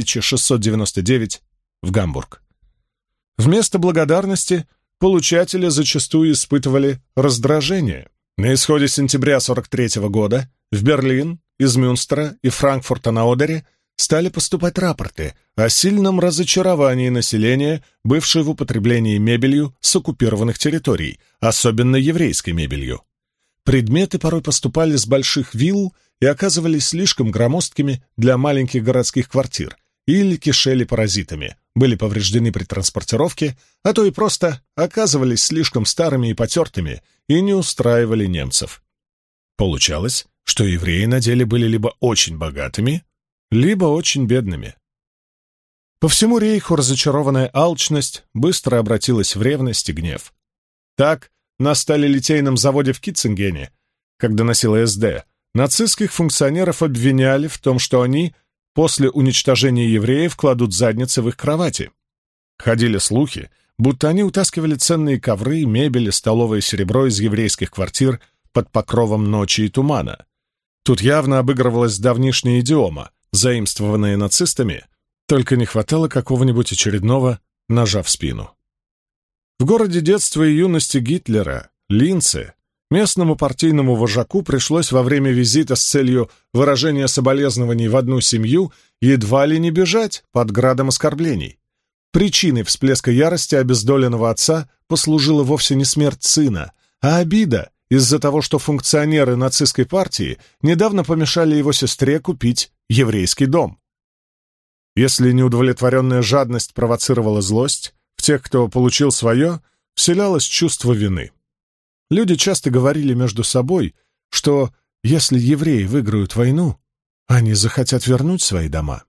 2699 в Гамбург. Вместо благодарности получатели зачастую испытывали раздражение. На исходе сентября 1943 года в Берлин из Мюнстера и Франкфурта на Одере стали поступать рапорты о сильном разочаровании населения, бывшей в употреблении мебелью с оккупированных территорий, особенно еврейской мебелью. Предметы порой поступали с больших вилл и оказывались слишком громоздкими для маленьких городских квартир или кишели паразитами, были повреждены при транспортировке, а то и просто оказывались слишком старыми и потертыми и не устраивали немцев. Получалось, что евреи на деле были либо очень богатыми, либо очень бедными. По всему рейху разочарованная алчность быстро обратилась в ревность и гнев. Так, на сталелитейном заводе в Китцингене, когда носила СД, нацистских функционеров обвиняли в том, что они после уничтожения евреев кладут задницы в их кровати. Ходили слухи, будто они утаскивали ценные ковры, мебель и столовое серебро из еврейских квартир под покровом ночи и тумана. Тут явно обыгрывалась давнишняя идиома, заимствованная нацистами, только не хватало какого-нибудь очередного ножа в спину. В городе детства и юности Гитлера, Линце, местному партийному вожаку пришлось во время визита с целью выражения соболезнований в одну семью едва ли не бежать под градом оскорблений. Причиной всплеска ярости обездоленного отца послужила вовсе не смерть сына, а обида из-за того, что функционеры нацистской партии недавно помешали его сестре купить еврейский дом. Если неудовлетворенная жадность провоцировала злость, в тех, кто получил свое, вселялось чувство вины. Люди часто говорили между собой, что если евреи выиграют войну, они захотят вернуть свои дома.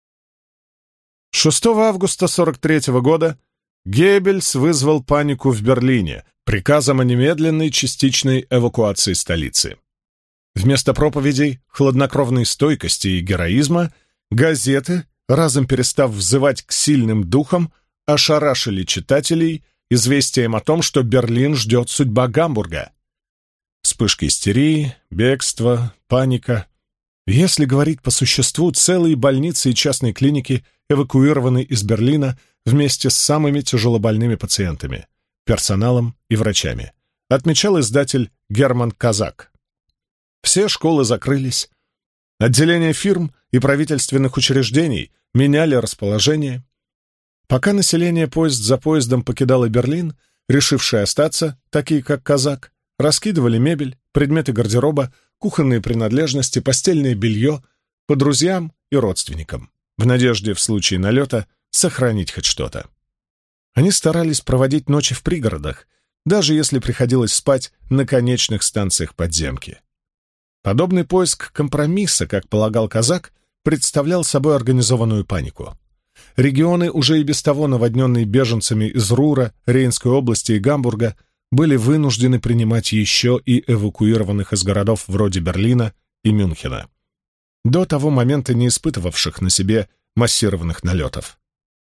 6 августа 1943 года Геббельс вызвал панику в Берлине приказом о немедленной частичной эвакуации столицы. Вместо проповедей хладнокровной стойкости и героизма газеты разом перестав взывать к сильным духам, ошарашили читателей известием о том, что Берлин ждет судьба Гамбурга. Вспышки истерии, бегство, паника. Если говорить по существу, целые больницы и частные клиники эвакуированы из Берлина вместе с самыми тяжелобольными пациентами, персоналом и врачами, отмечал издатель Герман Казак. Все школы закрылись. Отделения фирм и правительственных учреждений меняли расположение. Пока население поезд за поездом покидало Берлин, решившие остаться, такие как Казак, раскидывали мебель, предметы гардероба, кухонные принадлежности, постельное белье по друзьям и родственникам, в надежде в случае налета сохранить хоть что-то. Они старались проводить ночи в пригородах, даже если приходилось спать на конечных станциях подземки. Подобный поиск компромисса, как полагал Казак, представлял собой организованную панику. Регионы, уже и без того наводненные беженцами из Рура, Рейнской области и Гамбурга, были вынуждены принимать еще и эвакуированных из городов вроде Берлина и Мюнхена, до того момента не испытывавших на себе массированных налетов.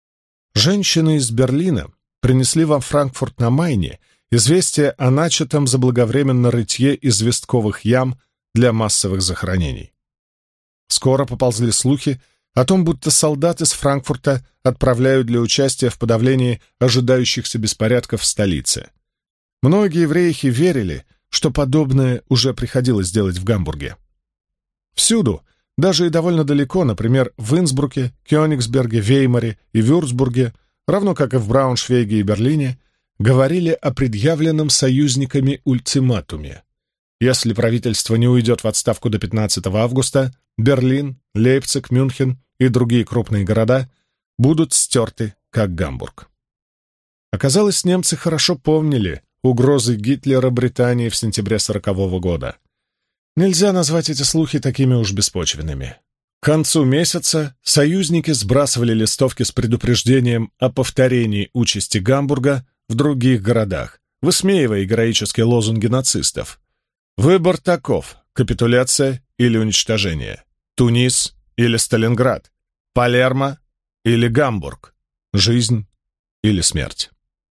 Женщины из Берлина принесли во Франкфурт на Майне известие о начатом заблаговременно рытье известковых ям для массовых захоронений. Скоро поползли слухи о том, будто солдат из Франкфурта отправляют для участия в подавлении ожидающихся беспорядков в столице. Многие в Рейхе верили, что подобное уже приходилось делать в Гамбурге. Всюду, даже и довольно далеко, например, в Инсбруке, Кёнигсберге, Веймаре и Вюрцбурге, равно как и в Брауншвейге и Берлине, говорили о предъявленном союзниками ультиматуме. Если правительство не уйдет в отставку до 15 августа, Берлин, Лейпциг, Мюнхен и другие крупные города будут стерты, как Гамбург. Оказалось, немцы хорошо помнили угрозы Гитлера Британии в сентябре 1940 года. Нельзя назвать эти слухи такими уж беспочвенными. К концу месяца союзники сбрасывали листовки с предупреждением о повторении участи Гамбурга в других городах, высмеивая героические лозунги нацистов. Выбор таков: капитуляция или уничтожение, Тунис или Сталинград, Палермо или Гамбург, жизнь или смерть.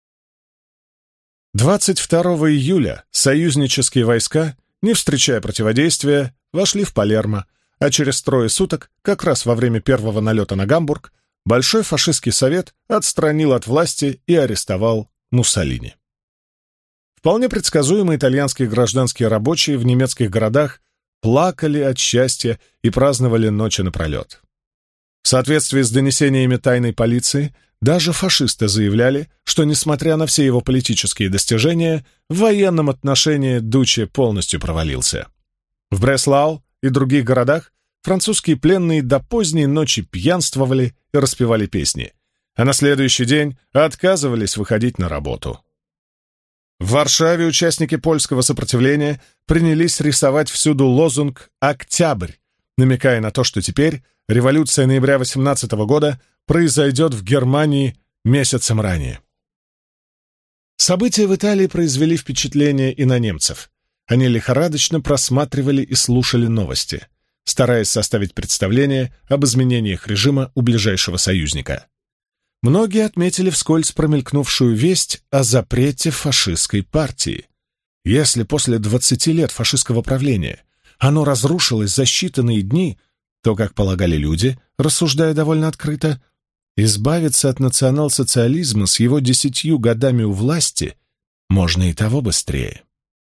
22 июля союзнические войска, не встречая противодействия, вошли в Палермо, а через 3 суток, как раз во время первого налета на Гамбург, Большой фашистский совет отстранил от власти и арестовал Муссолини. Вполне предсказуемо итальянские гражданские рабочие в немецких городах плакали от счастья и праздновали ночи напролет. В соответствии с донесениями тайной полиции, даже фашисты заявляли, что, несмотря на все его политические достижения, в военном отношении Дуччи полностью провалился. В Бреслау и других городах французские пленные до поздней ночи пьянствовали и распевали песни, а на следующий день отказывались выходить на работу. В Варшаве участники польского сопротивления принялись рисовать всюду лозунг «Октябрь», намекая на то, что теперь революция ноября 18 года произойдет в Германии месяцем ранее. События в Италии произвели впечатление и на немцев. Они лихорадочно просматривали и слушали новости, стараясь составить представление об изменениях режима у ближайшего союзника. Многие отметили вскользь промелькнувшую весть о запрете фашистской партии. Если после 20 лет фашистского правления оно разрушилось за считанные дни, то, как полагали люди, рассуждая довольно открыто, избавиться от национал-социализма с его 10 годами у власти можно и того быстрее.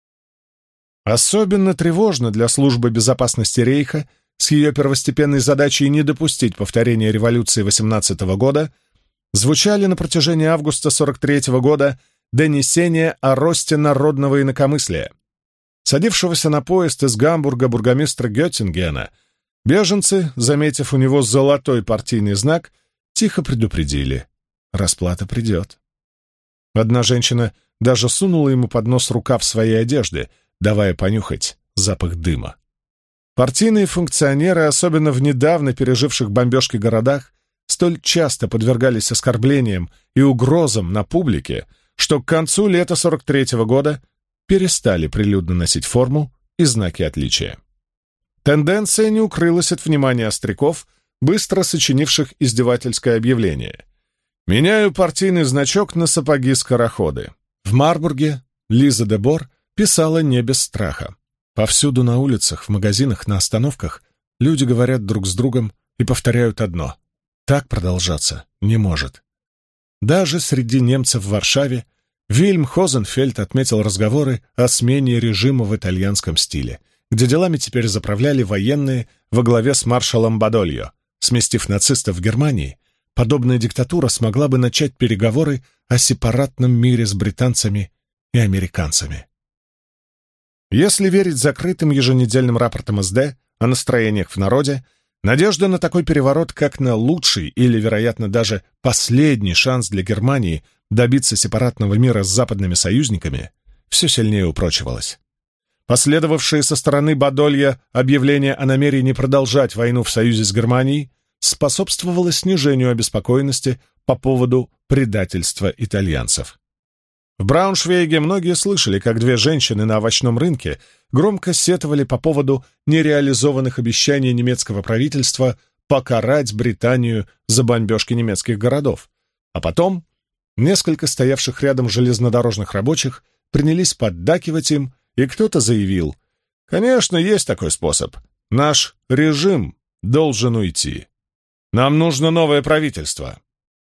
Особенно тревожно для службы безопасности Рейха с ее первостепенной задачей не допустить повторения революции 18 года звучали на протяжении августа 43 года донесения о росте народного инакомыслия. Садившегося на поезд из Гамбурга бургомистра Геттингена беженцы, заметив у него золотой партийный знак, тихо предупредили: расплата придет. Одна женщина даже сунула ему под нос рукав своей одежды, давая понюхать запах дыма. Партийные функционеры, особенно в недавно переживших бомбежки городах, столь часто подвергались оскорблениям и угрозам на публике, что к концу лета 43 года перестали прилюдно носить форму и знаки отличия. Тенденция не укрылась от внимания остряков, быстро сочинивших издевательское объявление. «Меняю партийный значок на сапоги-скороходы». В Марбурге Лиза де Бор писала не без страха. Повсюду на улицах, в магазинах, на остановках люди говорят друг с другом и повторяют одно: так продолжаться не может. Даже среди немцев в Варшаве Вильм Хозенфельд отметил разговоры о смене режима в итальянском стиле, где делами теперь заправляли военные во главе с маршалом Бадольо. Сместив нацистов в Германии, подобная диктатура смогла бы начать переговоры о сепаратном мире с британцами и американцами. Если верить закрытым еженедельным рапортам СД о настроениях в народе, надежда на такой переворот как на лучший или, вероятно, даже последний шанс для Германии добиться сепаратного мира с западными союзниками все сильнее упрочивалась. Последовавшие со стороны Бадолья объявление о намерении продолжать войну в союзе с Германией способствовало снижению обеспокоенности по поводу предательства итальянцев. В Брауншвейге многие слышали, как две женщины на овощном рынке громко сетовали по поводу нереализованных обещаний немецкого правительства покарать Британию за бомбежки немецких городов. А потом несколько стоявших рядом железнодорожных рабочих принялись поддакивать им, и кто-то заявил: «Конечно, есть такой способ. Наш режим должен уйти. Нам нужно новое правительство».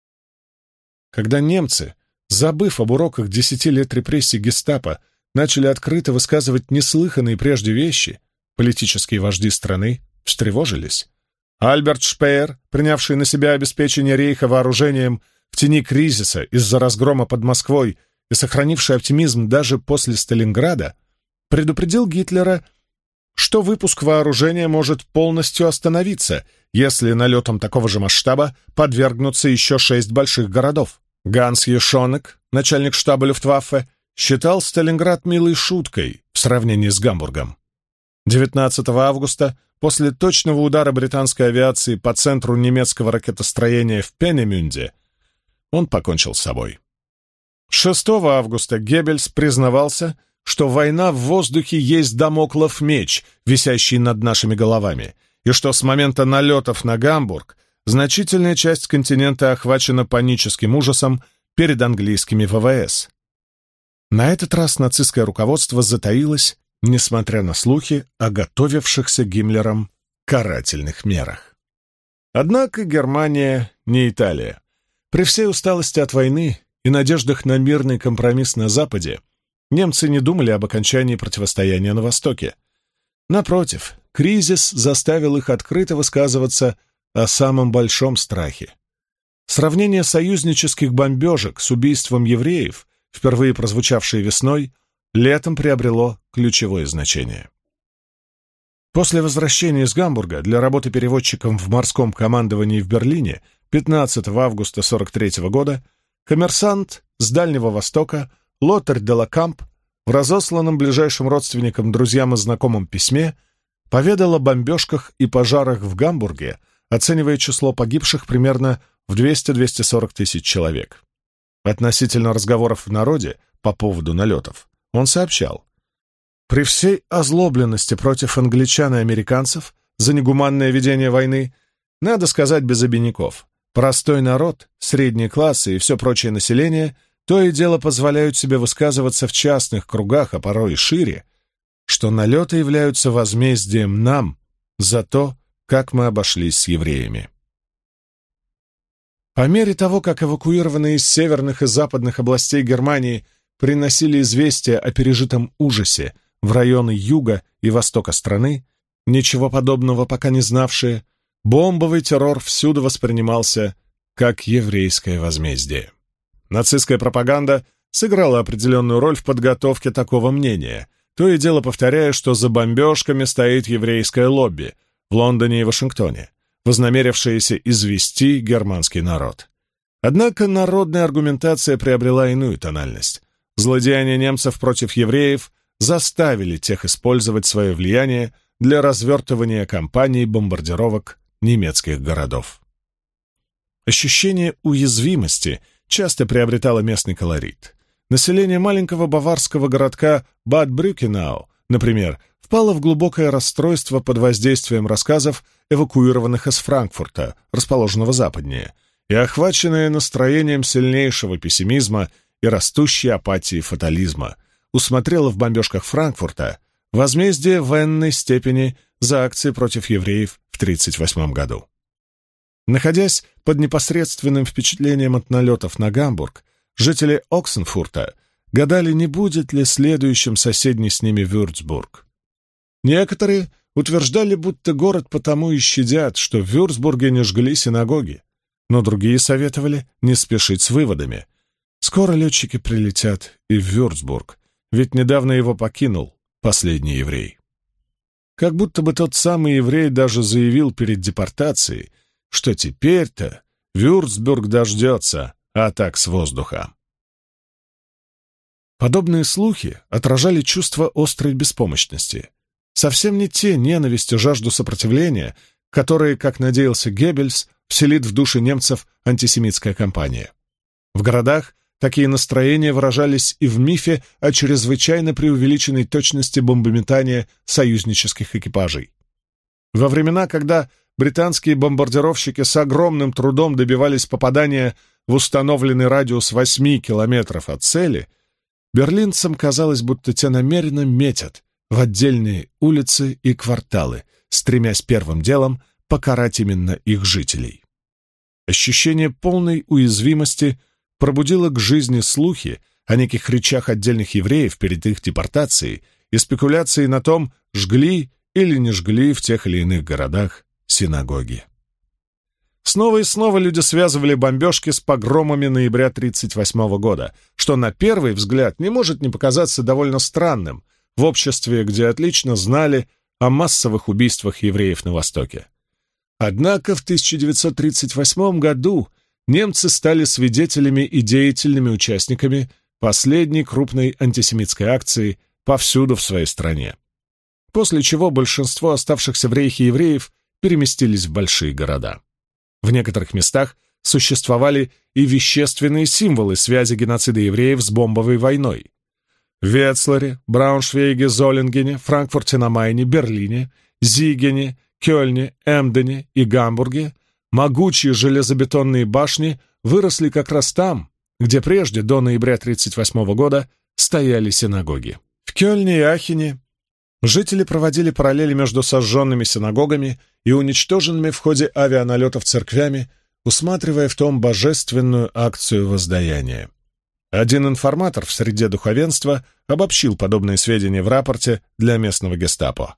Когда немцы, забыв об уроках 10 лет репрессий гестапо, начали открыто высказывать неслыханные прежде вещи, политические вожди страны встревожились. Альберт Шпеер, принявший на себя обеспечение рейха вооружением в тени кризиса из-за разгрома под Москвой и сохранивший оптимизм даже после Сталинграда, предупредил Гитлера, что выпуск вооружения может полностью остановиться, если налетом такого же масштаба подвергнутся еще 6 больших городов. Ганс Ешонек, начальник штаба Люфтваффе, считал Сталинград милой шуткой в сравнении с Гамбургом. 19 августа, после точного удара британской авиации по центру немецкого ракетостроения в Пенемюнде, он покончил с собой. 6 августа Геббельс признавался, что война в воздухе есть дамоклов меч, висящий над нашими головами, и что с момента налетов на Гамбург значительная часть континента охвачена паническим ужасом перед английскими ВВС. На этот раз нацистское руководство затаилось, несмотря на слухи о готовившихся Гиммлером карательных мерах. Однако Германия не Италия. При всей усталости от войны и надеждах на мирный компромисс на Западе немцы не думали об окончании противостояния на Востоке. Напротив, кризис заставил их открыто высказываться о самом большом страхе. Сравнение союзнических бомбежек с убийством евреев, впервые прозвучавшее весной, летом приобрело ключевое значение. После возвращения из Гамбурга для работы переводчиком в морском командовании в Берлине 15 августа 1943 года коммерсант с Дальнего Востока Лотарь де ла Камп в разосланном ближайшим родственникам, друзьям и знакомым письме поведал о бомбежках и пожарах в Гамбурге, оценивая число погибших примерно в 200-240 тысяч человек. Относительно разговоров в народе по поводу налетов он сообщал: «При всей озлобленности против англичан и американцев за негуманное ведение войны, надо сказать без обиняков, простой народ, средний класс и все прочее население то и дело позволяют себе высказываться в частных кругах, а порой и шире, что налеты являются возмездием нам за то, как мы обошлись с евреями». По мере того, как эвакуированные из северных и западных областей Германии приносили известия о пережитом ужасе в районы юга и востока страны, ничего подобного пока не знавшие, бомбовый террор всюду воспринимался как еврейское возмездие. Нацистская пропаганда сыграла определенную роль в подготовке такого мнения, то и дело повторяя, что за бомбежками стоит еврейское лобби в Лондоне и Вашингтоне, вознамерившееся извести германский народ. Однако народная аргументация приобрела иную тональность. Злодеяния немцев против евреев заставили тех использовать свое влияние для развертывания кампаний бомбардировок немецких городов. Ощущение уязвимости часто приобретало местный колорит. Население маленького баварского городка Бад-Брюкенау, например, в впала в глубокое расстройство под воздействием рассказов, эвакуированных из Франкфурта, расположенного западнее, и охваченная настроением сильнейшего пессимизма и растущей апатии фатализма, усмотрела в бомбежках Франкфурта возмездие в энной степени за акции против евреев в 1938 году. Находясь под непосредственным впечатлением от налетов на Гамбург, жители Оксенфурта гадали, не будет ли следующим соседний с ними Вюрцбург. Некоторые утверждали, будто город потому и щадят, что в Вюрцбурге не жгли синагоги, но другие советовали не спешить с выводами. Скоро летчики прилетят и в Вюрцбург, ведь недавно его покинул последний еврей. Как будто бы тот самый еврей даже заявил перед депортацией, что теперь-то Вюрцбург дождется атак с воздуха. Подобные слухи отражали чувство острой беспомощности. Совсем не те ненависть и жажду сопротивления, которые, как надеялся Геббельс, вселит в души немцев антисемитская кампания. В городах такие настроения выражались и в мифе о чрезвычайно преувеличенной точности бомбометания союзнических экипажей. Во времена, когда британские бомбардировщики с огромным трудом добивались попадания в установленный радиус 8 километров от цели, берлинцам казалось, будто те намеренно метят в отдельные улицы и кварталы, стремясь первым делом покарать именно их жителей. Ощущение полной уязвимости пробудило к жизни слухи о неких речах отдельных евреев перед их депортацией и спекуляции на том, жгли или не жгли в тех или иных городах синагоги. Снова и снова люди связывали бомбежки с погромами ноября 1938 года, что на первый взгляд не может не показаться довольно странным в обществе, где отлично знали о массовых убийствах евреев на Востоке. Однако в 1938 году немцы стали свидетелями и деятельными участниками последней крупной антисемитской акции повсюду в своей стране, после чего большинство оставшихся в рейхе евреев переместились в большие города. В некоторых местах существовали и вещественные символы связи геноцида евреев с бомбовой войной. В Ветцлере, Брауншвейге, Золингене, Франкфурте на Майне, Берлине, Зигене, Кёльне, Эмдене и Гамбурге могучие железобетонные башни выросли как раз там, где прежде, до ноября 1938 года, стояли синагоги. В Кёльне и Ахене жители проводили параллели между сожженными синагогами и уничтоженными в ходе авианалетов церквями, усматривая в том божественную акцию воздаяния. Один информатор в среде духовенства обобщил подобные сведения в рапорте для местного гестапо.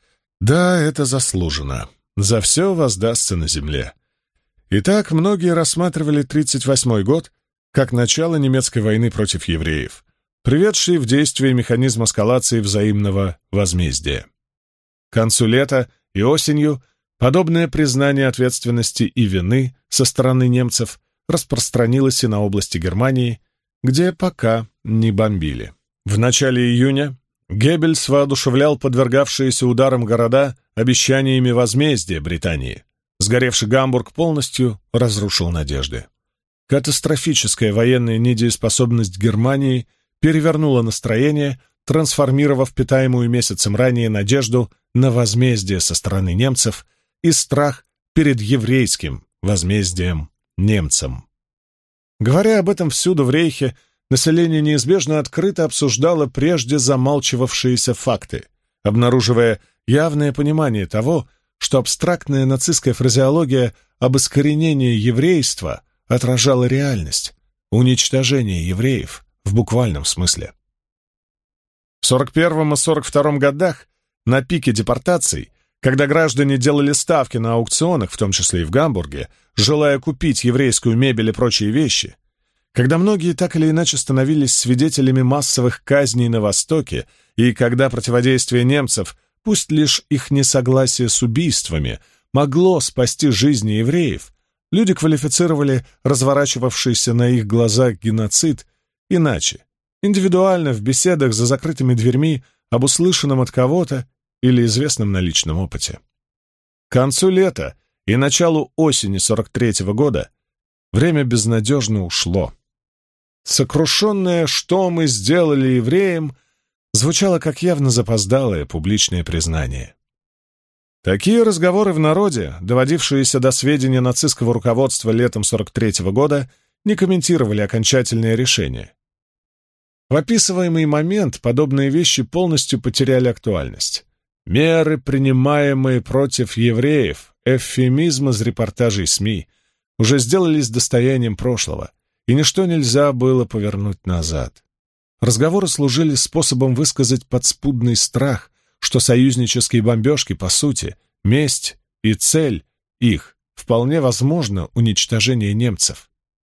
Да, это заслужено. За все воздастся на земле. Итак, многие рассматривали 1938 год как начало немецкой войны против евреев, приведший в действие механизм эскалации взаимного возмездия. К концу лета и осенью подобное признание ответственности и вины со стороны немцев распространилось и на области Германии, где пока не бомбили. В начале июня Геббельс воодушевлял подвергавшиеся ударам города обещаниями возмездия Британии. Сгоревший Гамбург полностью разрушил надежды. Катастрофическая военная недееспособность Германии перевернула настроение, трансформировав питаемую месяцем ранее надежду на возмездие со стороны немцев и страх перед еврейским возмездием немцам. Говоря об этом всюду в Рейхе, население неизбежно открыто обсуждало прежде замалчивавшиеся факты, обнаруживая явное понимание того, что абстрактная нацистская фразеология об искоренении еврейства отражала реальность, уничтожение евреев в буквальном смысле. В 1941 и 1942 годах, на пике депортаций, когда граждане делали ставки на аукционах, в том числе и в Гамбурге, желая купить еврейскую мебель и прочие вещи, когда многие так или иначе становились свидетелями массовых казней на Востоке, и когда противодействие немцев, пусть лишь их несогласие с убийствами, могло спасти жизни евреев, люди квалифицировали разворачивавшийся на их глазах геноцид иначе, индивидуально в беседах за закрытыми дверьми об услышанном от кого-то или известном на личном опыте. К концу лета и началу осени 1943 года время безнадежно ушло. Сокрушенное «что мы сделали евреям» звучало как явно запоздалое публичное признание. Такие разговоры в народе, доводившиеся до сведения нацистского руководства летом 43-го года, не комментировали окончательное решение. В описываемый момент подобные вещи полностью потеряли актуальность. Меры, принимаемые против евреев, эвфемизм из репортажей СМИ, уже сделались достоянием прошлого, и ничто нельзя было повернуть назад. Разговоры служили способом высказать подспудный страх, что союзнические бомбежки, по сути, месть и цель их, вполне возможно, уничтожение немцев.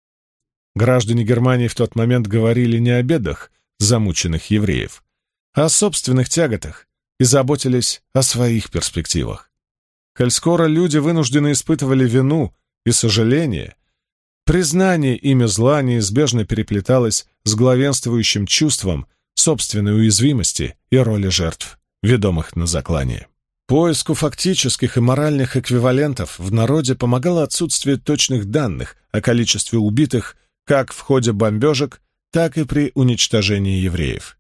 Граждане Германии в тот момент говорили не о бедах замученных евреев, а о собственных тяготах и заботились о своих перспективах. Коль скоро люди вынужденно испытывали вину и сожаление, признание ими зла неизбежно переплеталось с главенствующим чувством собственной уязвимости и роли жертв, ведомых на заклание. Поиску фактических и моральных эквивалентов в народе помогало отсутствие точных данных о количестве убитых как в ходе бомбежек, так и при уничтожении евреев.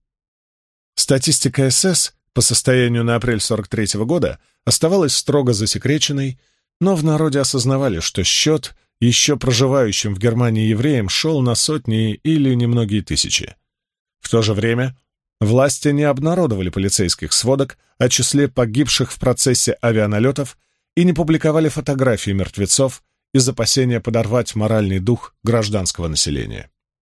Статистика СС по состоянию на апрель 43-го года оставалась строго засекреченной, но в народе осознавали, что счет еще проживающим в Германии евреям шел на сотни или немногие тысячи. В то же время власти не обнародовали полицейских сводок о числе погибших в процессе авианалетов и не публиковали фотографии мертвецов из опасения подорвать моральный дух гражданского населения.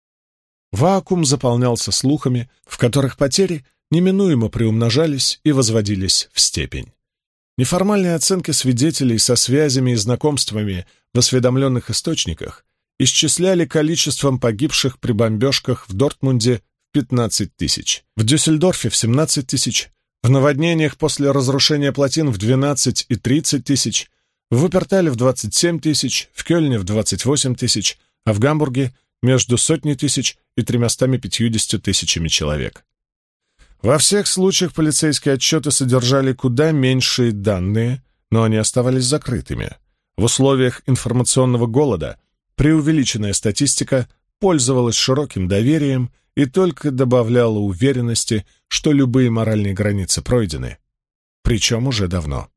Вакуум заполнялся слухами, в которых потери неминуемо приумножались и возводились в степень. Неформальные оценки свидетелей со связями и знакомствами в осведомленных источниках исчисляли количеством погибших при бомбежках в Дортмунде в 15 тысяч, в Дюссельдорфе в 17 тысяч, в наводнениях после разрушения плотин в 12 и 30 тысяч, в Вуппертале в 27 тысяч, в Кёльне в 28 тысяч, а в Гамбурге между 100 тысяч и 350 тысячами человек. Во всех случаях полицейские отчеты содержали куда меньшие данные, но они оставались закрытыми. В условиях информационного голода преувеличенная статистика пользовалась широким доверием и только добавляла уверенности, что любые моральные границы пройдены, причем уже давно.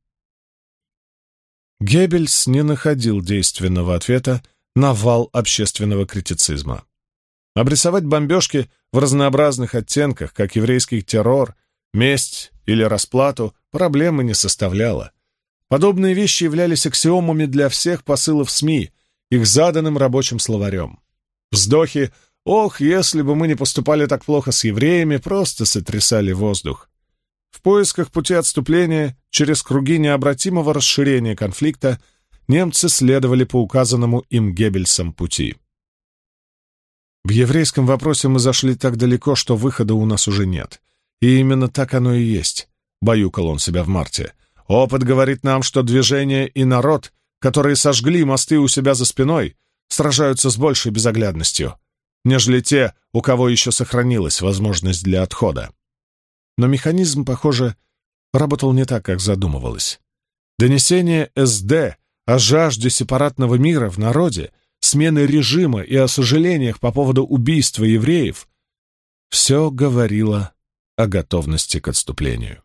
Геббельс не находил действенного ответа на вал общественного критицизма. Обрисовать бомбежки в разнообразных оттенках, как еврейский террор, месть или расплату, проблемы не составляло. Подобные вещи являлись аксиомами для всех посылов СМИ, их заданным рабочим словарем. Вздохи «Ох, если бы мы не поступали так плохо с евреями», просто сотрясали воздух. В поисках пути отступления через круги необратимого расширения конфликта немцы следовали по указанному им Геббельсом пути. В еврейском вопросе мы зашли так далеко, что выхода у нас уже нет. И именно так оно и есть, — баюкал он себя в марте. Опыт говорит нам, что движение и народ, которые сожгли мосты у себя за спиной, сражаются с большей безоглядностью, нежели те, у кого еще сохранилась возможность для отхода. Но механизм, похоже, работал не так, как задумывалось. Донесение СД о жажде сепаратного мира в народе, смены режима и о сожалениях по поводу убийства евреев — все говорило о готовности к отступлению.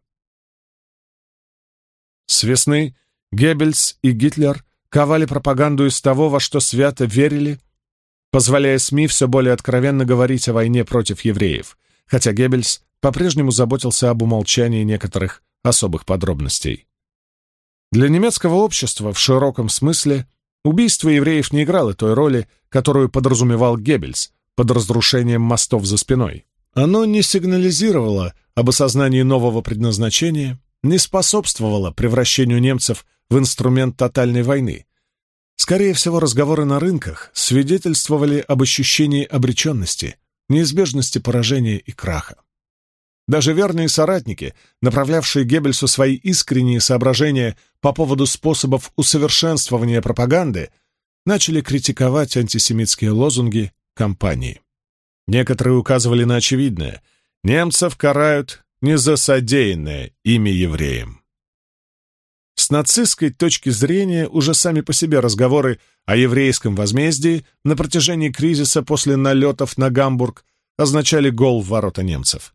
С весны Геббельс и Гитлер ковали пропаганду из того, во что свято верили, позволяя СМИ все более откровенно говорить о войне против евреев, хотя Геббельс по-прежнему заботился об умолчании некоторых особых подробностей. Для немецкого общества в широком смысле убийство евреев не играло той роли, которую подразумевал Геббельс под разрушением мостов за спиной. Оно не сигнализировало об осознании нового предназначения, не способствовало превращению немцев в инструмент тотальной войны. Скорее всего, разговоры на рынках свидетельствовали об ощущении обреченности, неизбежности поражения и краха. Даже верные соратники, направлявшие Геббельсу свои искренние соображения по поводу способов усовершенствования пропаганды, начали критиковать антисемитские лозунги кампании. Некоторые указывали на очевидное: немцев карают не за содеянное ими евреям. С нацистской точки зрения уже сами по себе разговоры о еврейском возмездии на протяжении кризиса после налетов на Гамбург означали гол в ворота немцев.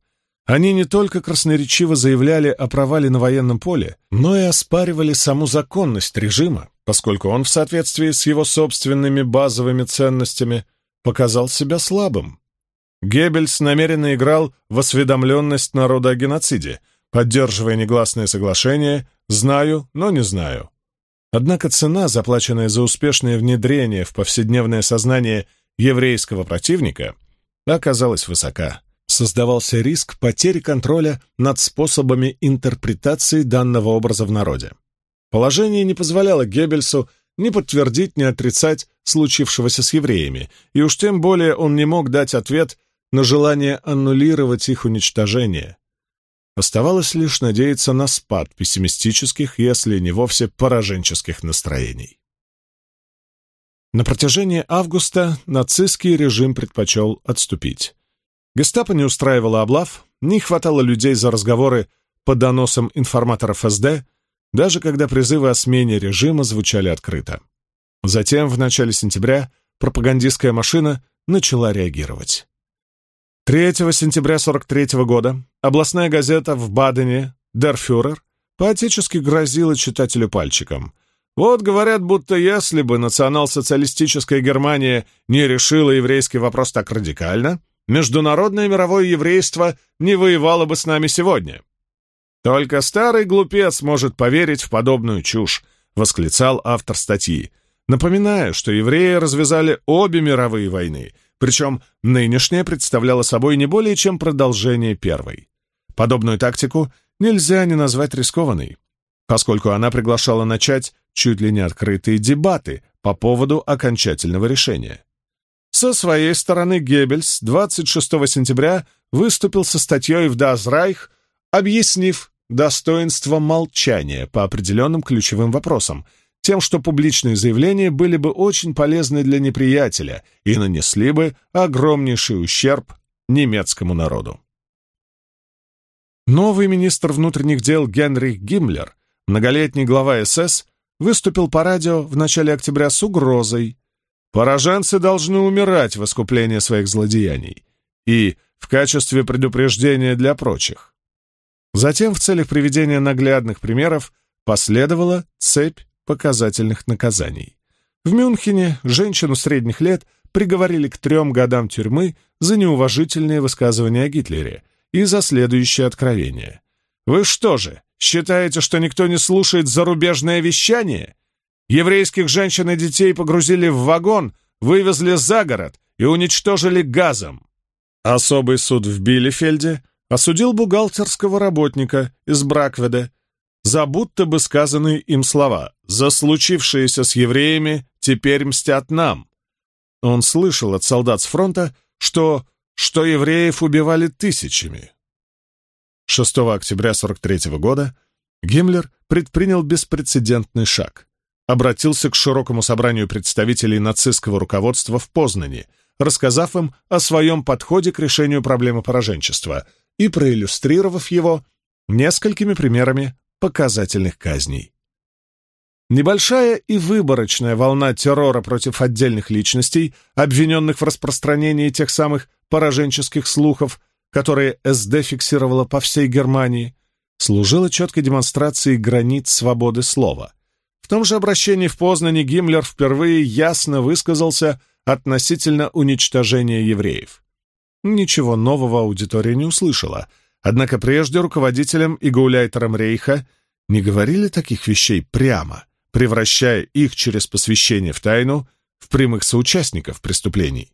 Они не только красноречиво заявляли о провале на военном поле, но и оспаривали саму законность режима, поскольку он в соответствии с его собственными базовыми ценностями показал себя слабым. Геббельс намеренно играл в осведомленность народа о геноциде, поддерживая негласные соглашения «знаю, но не знаю». Однако цена, заплаченная за успешное внедрение в повседневное сознание еврейского противника, оказалась высока. Создавался риск потери контроля над способами интерпретации данного образа в народе. Положение не позволяло Геббельсу ни подтвердить, ни отрицать случившегося с евреями, и уж тем более он не мог дать ответ на желание аннулировать их уничтожение. Оставалось лишь надеяться на спад пессимистических, если не вовсе пораженческих настроений. На протяжении августа нацистский режим предпочел отступить. Гестапо не устраивало облав, не хватало людей за разговоры по доносам информаторов СД, даже когда призывы о смене режима звучали открыто. Затем, в начале сентября, пропагандистская машина начала реагировать. 3 сентября 1943 года областная газета в Бадене «Дер Фюрер» поотечески грозила читателю пальчиком. Вот говорят, будто если бы национал-социалистическая Германия не решила еврейский вопрос так радикально, международное мировое еврейство не воевало бы с нами сегодня. «Только старый глупец может поверить в подобную чушь», — восклицал автор статьи, напоминая, что евреи развязали обе мировые войны, причем нынешняя представляла собой не более чем продолжение первой. Подобную тактику нельзя не назвать рискованной, поскольку она приглашала начать чуть ли не открытые дебаты по поводу окончательного решения. Со своей стороны Геббельс 26 сентября выступил со статьей в Das Reich, объяснив достоинство молчания по определенным ключевым вопросам, тем, что публичные заявления были бы очень полезны для неприятеля и нанесли бы огромнейший ущерб немецкому народу. Новый министр внутренних дел Генрих Гиммлер, многолетний глава СС, выступил по радио в начале октября с угрозой: пораженцы должны умирать в искупление своих злодеяний и в качестве предупреждения для прочих. Затем в целях приведения наглядных примеров последовала цепь показательных наказаний. В Мюнхене женщину средних лет приговорили к 3 годам тюрьмы за неуважительные высказывания о Гитлере и за следующее откровение. «Вы что же, считаете, что никто не слушает зарубежное вещание? Еврейских женщин и детей погрузили в вагон, вывезли за город и уничтожили газом». Особый суд в Билефельде осудил бухгалтерского работника из Бракведе за будто бы сказанные им слова «За случившееся с евреями теперь мстят нам». Он слышал от солдат с фронта, что евреев убивали тысячами. 6 октября 1943 года Гиммлер предпринял беспрецедентный шаг. Обратился к широкому собранию представителей нацистского руководства в Познани, рассказав им о своем подходе к решению проблемы пораженчества и проиллюстрировав его несколькими примерами показательных казней. Небольшая и выборочная волна террора против отдельных личностей, обвиненных в распространении тех самых пораженческих слухов, которые СД фиксировала по всей Германии, служила четкой демонстрацией границ свободы слова. В том же обращении в Познани Гиммлер впервые ясно высказался относительно уничтожения евреев. Ничего нового аудитория не услышала, однако прежде руководителям и гауляйтерам Рейха не говорили таких вещей прямо, превращая их через посвящение в тайну в прямых соучастников преступлений.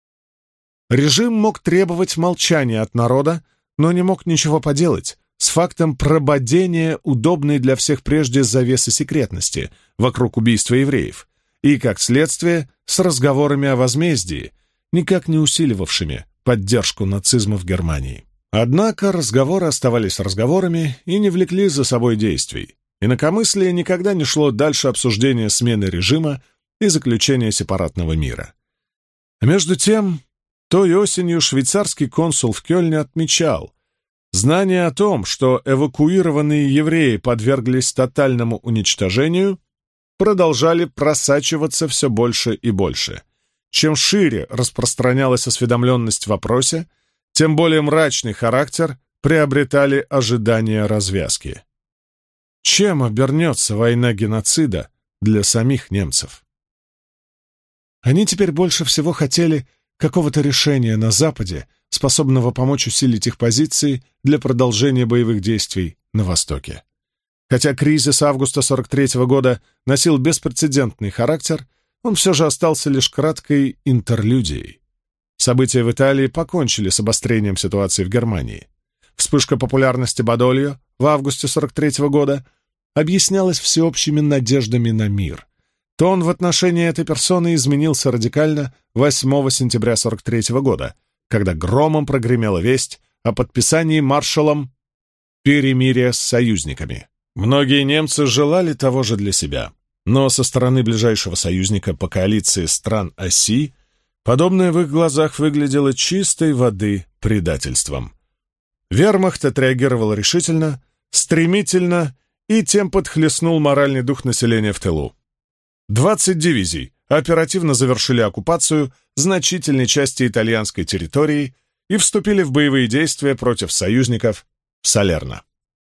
Режим мог требовать молчания от народа, но не мог ничего поделать с фактом прободения удобной для всех прежде завесы секретности вокруг убийства евреев и, как следствие, с разговорами о возмездии, никак не усиливавшими поддержку нацизма в Германии. Однако разговоры оставались разговорами и не влекли за собой действий. Инакомыслие никогда не шло дальше обсуждения смены режима и заключения сепаратного мира. А между тем, той осенью швейцарский консул в Кёльне отмечал: знания о том, что эвакуированные евреи подверглись тотальному уничтожению, продолжали просачиваться все больше и больше. Чем шире распространялась осведомленность в вопросе, тем более мрачный характер приобретали ожидание развязки. Чем обернется война геноцида для самих немцев? Они теперь больше всего хотели какого-то решения на Западе, способного помочь усилить их позиции для продолжения боевых действий на Востоке. Хотя кризис августа 43-го года носил беспрецедентный характер, он все же остался лишь краткой интерлюдией. События в Италии покончили с обострением ситуации в Германии. Вспышка популярности Бадольо в августе 43-го года объяснялась всеобщими надеждами на мир. Тон в отношении этой персоны изменился радикально 8 сентября 43-го года, когда громом прогремела весть о подписании маршалом перемирия с союзниками. Многие немцы желали того же для себя, но со стороны ближайшего союзника по коалиции стран оси подобное в их глазах выглядело чистой воды предательством. Вермахт отреагировал решительно, стремительно и тем подхлестнул моральный дух населения в тылу. 20 дивизий оперативно завершили оккупацию значительной части итальянской территории и вступили в боевые действия против союзников в Салерно.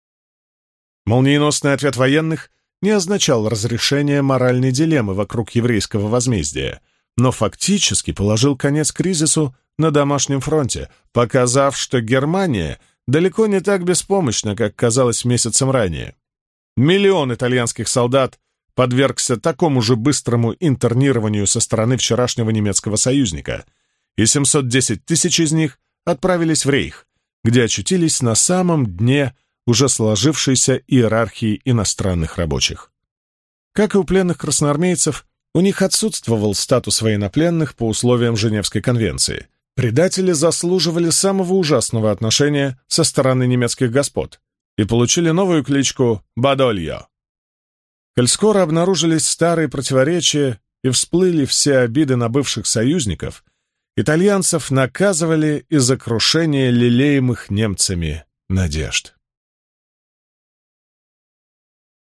Молниеносный ответ военных не означал разрешение моральной дилеммы вокруг еврейского возмездия, но фактически положил конец кризису на домашнем фронте, показав, что Германия далеко не так беспомощна, как казалось месяцем ранее. Миллион итальянских солдат подвергся такому же быстрому интернированию со стороны вчерашнего немецкого союзника, и 710 тысяч из них отправились в Рейх, где очутились на самом дне уже сложившейся иерархии иностранных рабочих. Как и у пленных красноармейцев, у них отсутствовал статус военнопленных по условиям Женевской конвенции. Предатели заслуживали самого ужасного отношения со стороны немецких господ и получили новую кличку «Бадольо». Коль скоро обнаружились старые противоречия и всплыли все обиды на бывших союзников, итальянцев наказывали из-за крушения лелеемых немцами надежд.